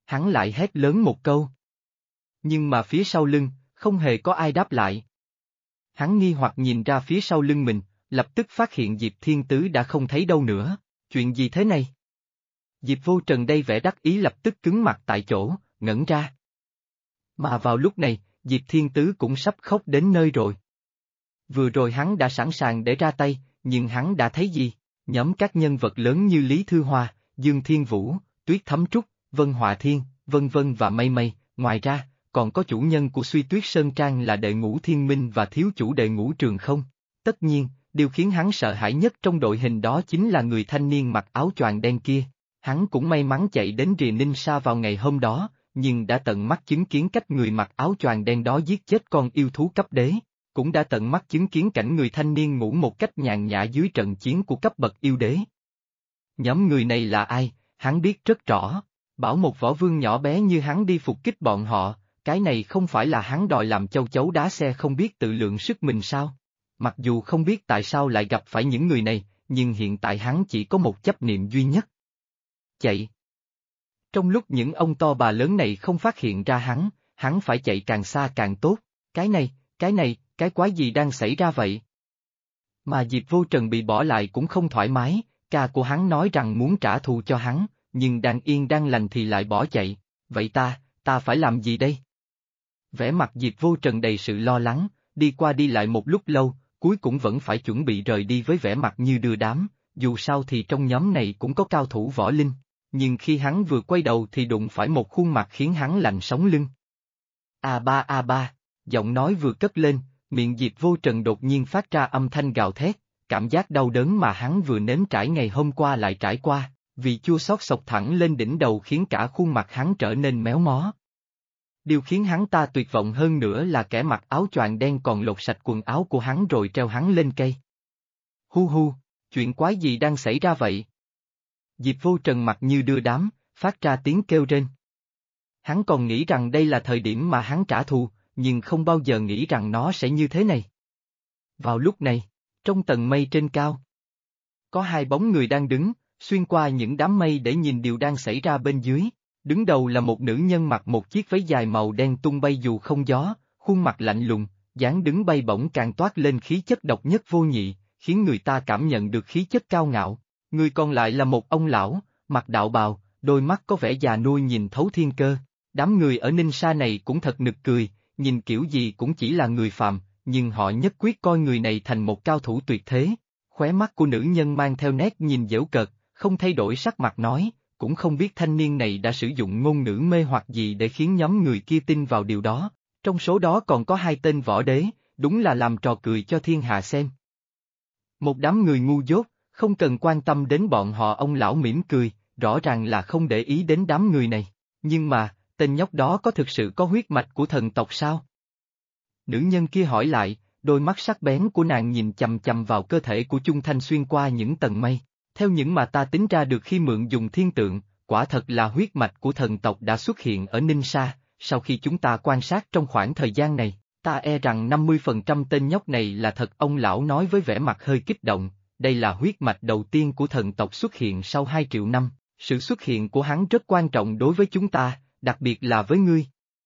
Hắn lại hét lớn một câu. Nhưng mà phía sau lưng, không hề có ai đáp lại. Hắn nghi hoặc nhìn ra phía sau lưng mình, lập tức phát hiện Diệp Thiên Tứ đã không thấy đâu nữa. Chuyện gì thế này? Diệp Vô Trần đây vẻ đắc ý lập tức cứng mặt tại chỗ, ngẩn ra. Mà vào lúc này, Diệp Thiên Tứ cũng sắp khóc đến nơi rồi. Vừa rồi hắn đã sẵn sàng để ra tay, nhưng hắn đã thấy gì? Nhóm các nhân vật lớn như Lý Thư Hoa, Dương Thiên Vũ, Tuyết Thấm Trúc, Vân Họa Thiên, vân vân và mây mây, ngoài ra, còn có chủ nhân của Suy Tuyết Sơn Trang là Đệ Ngũ Thiên Minh và thiếu chủ Đệ Ngũ Trường Không. Tất nhiên, điều khiến hắn sợ hãi nhất trong đội hình đó chính là người thanh niên mặc áo choàng đen kia. Hắn cũng may mắn chạy đến Rìa Ninh Sa vào ngày hôm đó, nhưng đã tận mắt chứng kiến cách người mặc áo choàng đen đó giết chết con yêu thú cấp đế, cũng đã tận mắt chứng kiến cảnh người thanh niên ngủ một cách nhàn nhã dưới trận chiến của cấp bậc yêu đế. Nhóm người này là ai, hắn biết rất rõ, bảo một võ vương nhỏ bé như hắn đi phục kích bọn họ, cái này không phải là hắn đòi làm châu chấu đá xe không biết tự lượng sức mình sao? Mặc dù không biết tại sao lại gặp phải những người này, nhưng hiện tại hắn chỉ có một chấp niệm duy nhất. Chạy. Trong lúc những ông to bà lớn này không phát hiện ra hắn phải chạy càng xa càng tốt. Cái quái gì đang xảy ra vậy? Mà Diệp Vô Trần bị bỏ lại cũng không thoải mái, ca của hắn nói rằng muốn trả thù cho hắn, nhưng đang yên đang lành thì lại bỏ chạy. Vậy ta phải làm gì đây? Vẻ mặt Diệp Vô Trần đầy sự lo lắng, đi qua đi lại một lúc lâu, cuối cùng vẫn phải chuẩn bị rời đi với vẻ mặt như đưa đám, dù sao thì trong nhóm này cũng có cao thủ võ linh. Nhưng khi hắn vừa quay đầu thì đụng phải một khuôn mặt khiến hắn lạnh sống lưng. A ba, giọng nói vừa cất lên, miệng Diệp Vô Trần đột nhiên phát ra âm thanh gào thét, cảm giác đau đớn mà hắn vừa nếm trải ngày hôm qua lại trải qua, vì chua xót xộc thẳng lên đỉnh đầu khiến cả khuôn mặt hắn trở nên méo mó. Điều khiến hắn ta tuyệt vọng hơn nữa là kẻ mặc áo choàng đen còn lột sạch quần áo của hắn rồi treo hắn lên cây. Hu, chuyện quái gì đang xảy ra vậy? Diệp Vô Trần mặt như đưa đám, phát ra tiếng kêu rên. Hắn còn nghĩ rằng đây là thời điểm mà hắn trả thù, nhưng không bao giờ nghĩ rằng nó sẽ như thế này. Vào lúc này, trong tầng mây trên cao, có hai bóng người đang đứng, xuyên qua những đám mây để nhìn điều đang xảy ra bên dưới. Đứng đầu là một nữ nhân mặc một chiếc váy dài màu đen tung bay dù không gió, khuôn mặt lạnh lùng, dáng đứng bay bổng càng toát lên khí chất độc nhất vô nhị, khiến người ta cảm nhận được khí chất cao ngạo. Người còn lại là một ông lão, mặc đạo bào, đôi mắt có vẻ già nua nhìn thấu thiên cơ. Đám người ở Ninh Sa này cũng thật nực cười, nhìn kiểu gì cũng chỉ là người phàm, nhưng họ nhất quyết coi người này thành một cao thủ tuyệt thế. Khóe mắt của nữ nhân mang theo nét nhìn giễu cợt, không thay đổi sắc mặt nói, cũng không biết thanh niên này đã sử dụng ngôn ngữ mê hoặc gì để khiến nhóm người kia tin vào điều đó. Trong số đó còn có hai tên võ đế, đúng là làm trò cười cho thiên hạ xem. Một đám người ngu dốt, không cần quan tâm đến bọn họ. Ông lão mỉm cười, rõ ràng là không để ý đến đám người này. Nhưng mà, tên nhóc đó có thực sự có huyết mạch của thần tộc sao? Nữ nhân kia hỏi lại, đôi mắt sắc bén của nàng nhìn chằm chằm vào cơ thể của Chung Thanh xuyên qua những tầng mây. Theo những mà ta tính ra được khi mượn dùng thiên tượng, quả thật là huyết mạch của thần tộc đã xuất hiện ở Ninh Sa. Sau khi chúng ta quan sát trong khoảng thời gian này, ta e rằng 50% tên nhóc này là thật. Ông lão nói với vẻ mặt hơi kích động, đây là huyết mạch đầu tiên của thần tộc xuất hiện sau 2 triệu năm, sự xuất hiện của hắn rất quan trọng đối với chúng ta, đặc biệt là với ngươi.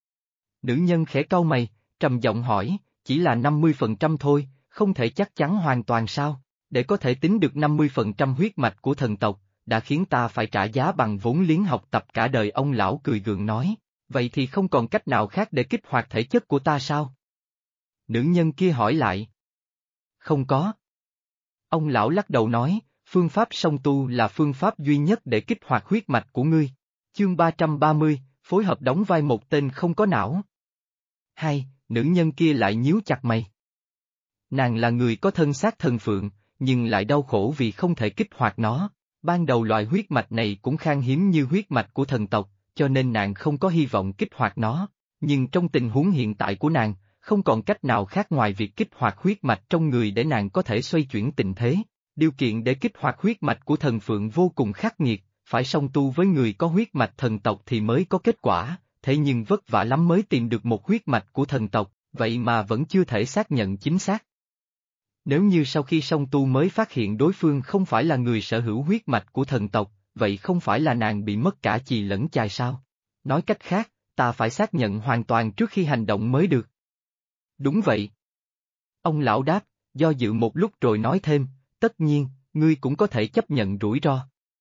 Nữ nhân khẽ cau mày, trầm giọng hỏi, chỉ là 50% thôi, không thể chắc chắn hoàn toàn sao? Để có thể tính được 50% huyết mạch của thần tộc, đã khiến ta phải trả giá bằng vốn liếng học tập cả đời. Ông lão cười gượng nói, vậy thì không còn cách nào khác để kích hoạt thể chất của ta sao? Nữ nhân kia hỏi lại. Không có. Ông lão lắc đầu nói, phương pháp song tu là phương pháp duy nhất để kích hoạt huyết mạch của ngươi. Chương 330, phối hợp đóng vai một tên không có não. Hai, nữ nhân kia lại nhíu chặt mày. Nàng là người có thân xác thần phượng, nhưng lại đau khổ vì không thể kích hoạt nó. Ban đầu loại huyết mạch này cũng khan hiếm như huyết mạch của thần tộc, cho nên nàng không có hy vọng kích hoạt nó. Nhưng trong tình huống hiện tại của nàng, không còn cách nào khác ngoài việc kích hoạt huyết mạch trong người để nàng có thể xoay chuyển tình thế. Điều kiện để kích hoạt huyết mạch của thần phượng vô cùng khắc nghiệt, phải song tu với người có huyết mạch thần tộc thì mới có kết quả, thế nhưng vất vả lắm mới tìm được một huyết mạch của thần tộc, vậy mà vẫn chưa thể xác nhận chính xác. Nếu như sau khi song tu mới phát hiện đối phương không phải là người sở hữu huyết mạch của thần tộc, vậy không phải là nàng bị mất cả chì lẫn chài sao? Nói cách khác, ta phải xác nhận hoàn toàn trước khi hành động mới được. Đúng vậy. Ông lão đáp, do dự một lúc rồi nói thêm, tất nhiên, ngươi cũng có thể chấp nhận rủi ro.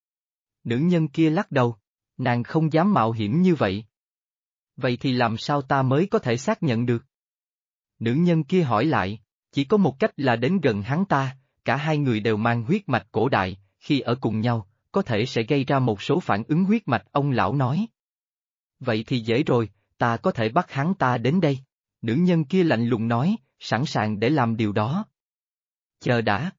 Nữ nhân kia lắc đầu, nàng không dám mạo hiểm như vậy. Vậy thì làm sao ta mới có thể xác nhận được? Nữ nhân kia hỏi lại, chỉ có một cách là đến gần hắn ta, cả hai người đều mang huyết mạch cổ đại, khi ở cùng nhau, có thể sẽ gây ra một số phản ứng huyết mạch, ông lão nói. Vậy thì dễ rồi, ta có thể bắt hắn ta đến đây. Nữ nhân kia lạnh lùng nói, sẵn sàng để làm điều đó. Chờ đã.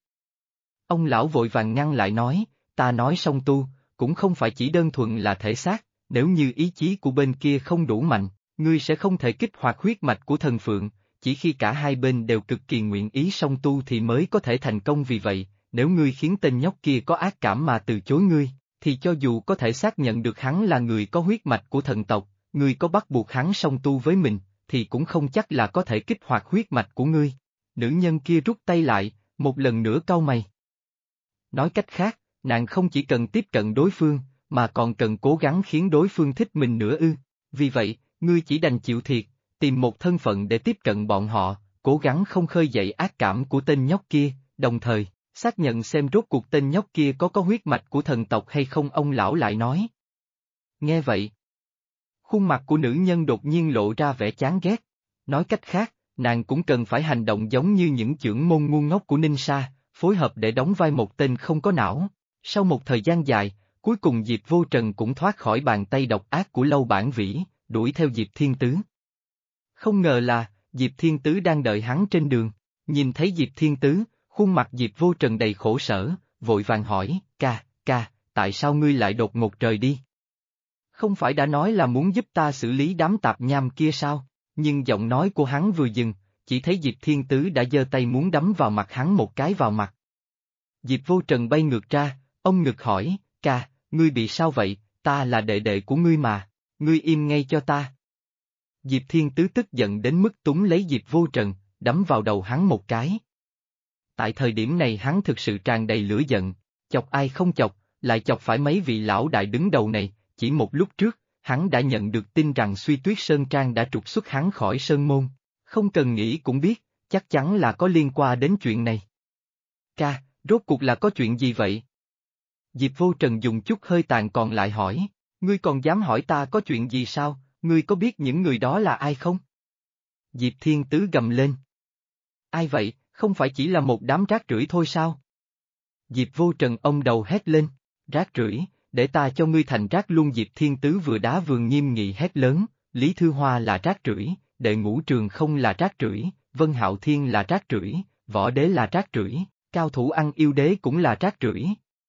Ông lão vội vàng ngăn lại nói, ta nói song tu, cũng không phải chỉ đơn thuần là thể xác, nếu như ý chí của bên kia không đủ mạnh, ngươi sẽ không thể kích hoạt huyết mạch của thần phượng, chỉ khi cả hai bên đều cực kỳ nguyện ý song tu thì mới có thể thành công, vì vậy, nếu ngươi khiến tên nhóc kia có ác cảm mà từ chối ngươi, thì cho dù có thể xác nhận được hắn là người có huyết mạch của thần tộc, ngươi có bắt buộc hắn song tu với mình, thì cũng không chắc là có thể kích hoạt huyết mạch của ngươi. Nữ nhân kia rút tay lại, một lần nữa cau mày. Nói cách khác, nàng không chỉ cần tiếp cận đối phương, mà còn cần cố gắng khiến đối phương thích mình nữa ư. Vì vậy, ngươi chỉ đành chịu thiệt, tìm một thân phận để tiếp cận bọn họ, cố gắng không khơi dậy ác cảm của tên nhóc kia, đồng thời, xác nhận xem rốt cuộc tên nhóc kia có huyết mạch của thần tộc hay không, ông lão lại nói. Nghe vậy, khuôn mặt của nữ nhân đột nhiên lộ ra vẻ chán ghét. Nói cách khác, nàng cũng cần phải hành động giống như những chưởng môn ngu ngốc của Ninh Sa, phối hợp để đóng vai một tên không có não. Sau một thời gian dài, cuối cùng Diệp Vô Trần cũng thoát khỏi bàn tay độc ác của Lâu Bản Vĩ, đuổi theo Diệp Thiên Tứ. Không ngờ là, Diệp Thiên Tứ đang đợi hắn trên đường, nhìn thấy Diệp Thiên Tứ, khuôn mặt Diệp Vô Trần đầy khổ sở, vội vàng hỏi, ca, tại sao ngươi lại đột ngột rời đi? Không phải đã nói là muốn giúp ta xử lý đám tạp nham kia sao? Nhưng giọng nói của hắn vừa dừng, chỉ thấy Diệp Thiên Tứ đã giơ tay muốn đấm vào mặt hắn một cái vào mặt. Diệp Vô Trần bay ngược ra, ông ngực hỏi, ca, ngươi bị sao vậy, ta là đệ đệ của ngươi mà, ngươi im ngay cho ta. Diệp Thiên Tứ tức giận đến mức túm lấy Diệp Vô Trần, đấm vào đầu hắn một cái. Tại thời điểm này hắn thực sự tràn đầy lửa giận, chọc ai không chọc, lại chọc phải mấy vị lão đại đứng đầu này, chỉ một lúc trước, hắn đã nhận được tin rằng Suy Tuyết Sơn Trang đã trục xuất hắn khỏi Sơn Môn, không cần nghĩ cũng biết, chắc chắn là có liên quan đến chuyện này. Ca, rốt cuộc là có chuyện gì vậy? Diệp Vô Trần dùng chút hơi tàn còn lại hỏi, ngươi còn dám hỏi ta có chuyện gì sao, ngươi có biết những người đó là ai không? Diệp Thiên Tứ gầm lên. Ai vậy, không phải chỉ là một đám rác rưởi thôi sao? Diệp Vô Trần ông đầu hét lên, rác rưởi, để ta cho ngươi thành rác luôn. Diệp Thiên Tứ vừa đá vừa nghiêm nghị hét lớn, Lý Thư Hoa là rác rưởi, Đệ Ngũ Trường Không là rác rưởi, Vân Hạo Thiên là rác rưởi, Võ Đế là rác rưởi, cao thủ ăn yêu đế cũng là rác rưởi.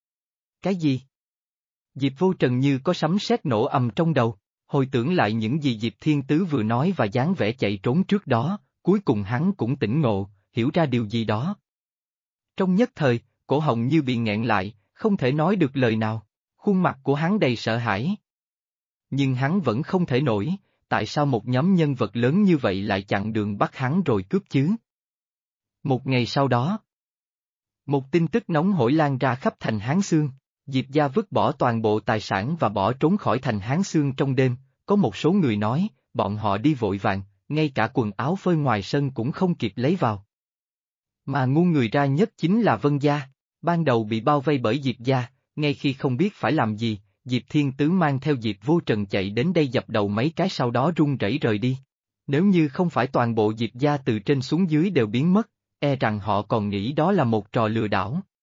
Cái gì? Diệp Vô Trần như có sấm sét nổ ầm trong đầu, hồi tưởng lại những gì Diệp Thiên Tứ vừa nói và dáng vẻ chạy trốn trước đó, cuối cùng hắn cũng tỉnh ngộ, hiểu ra điều gì đó. Trong nhất thời, cổ họng như bị nghẹn lại, không thể nói được lời nào, khuôn mặt của hắn đầy sợ hãi. Nhưng hắn vẫn không thể nổi, tại sao một nhóm nhân vật lớn như vậy lại chặn đường bắt hắn rồi cướp chứ? Một ngày sau đó, một tin tức nóng hổi lan ra khắp thành Hán Xương, Diệp gia vứt bỏ toàn bộ tài sản và bỏ trốn khỏi thành Hán Xương trong đêm, có một số người nói, bọn họ đi vội vàng, ngay cả quần áo phơi ngoài sân cũng không kịp lấy vào. Mà ngu người ra nhất chính là Vân gia, ban đầu bị bao vây bởi Diệp gia, ngay khi không biết phải làm gì, Diệp Thiên Tứ mang theo Diệp Vô Trần chạy đến đây dập đầu mấy cái sau đó run rẩy rời đi. Nếu như không phải toàn bộ Diệp gia từ trên xuống dưới đều biến mất, e rằng họ còn nghĩ đó là một trò lừa đảo.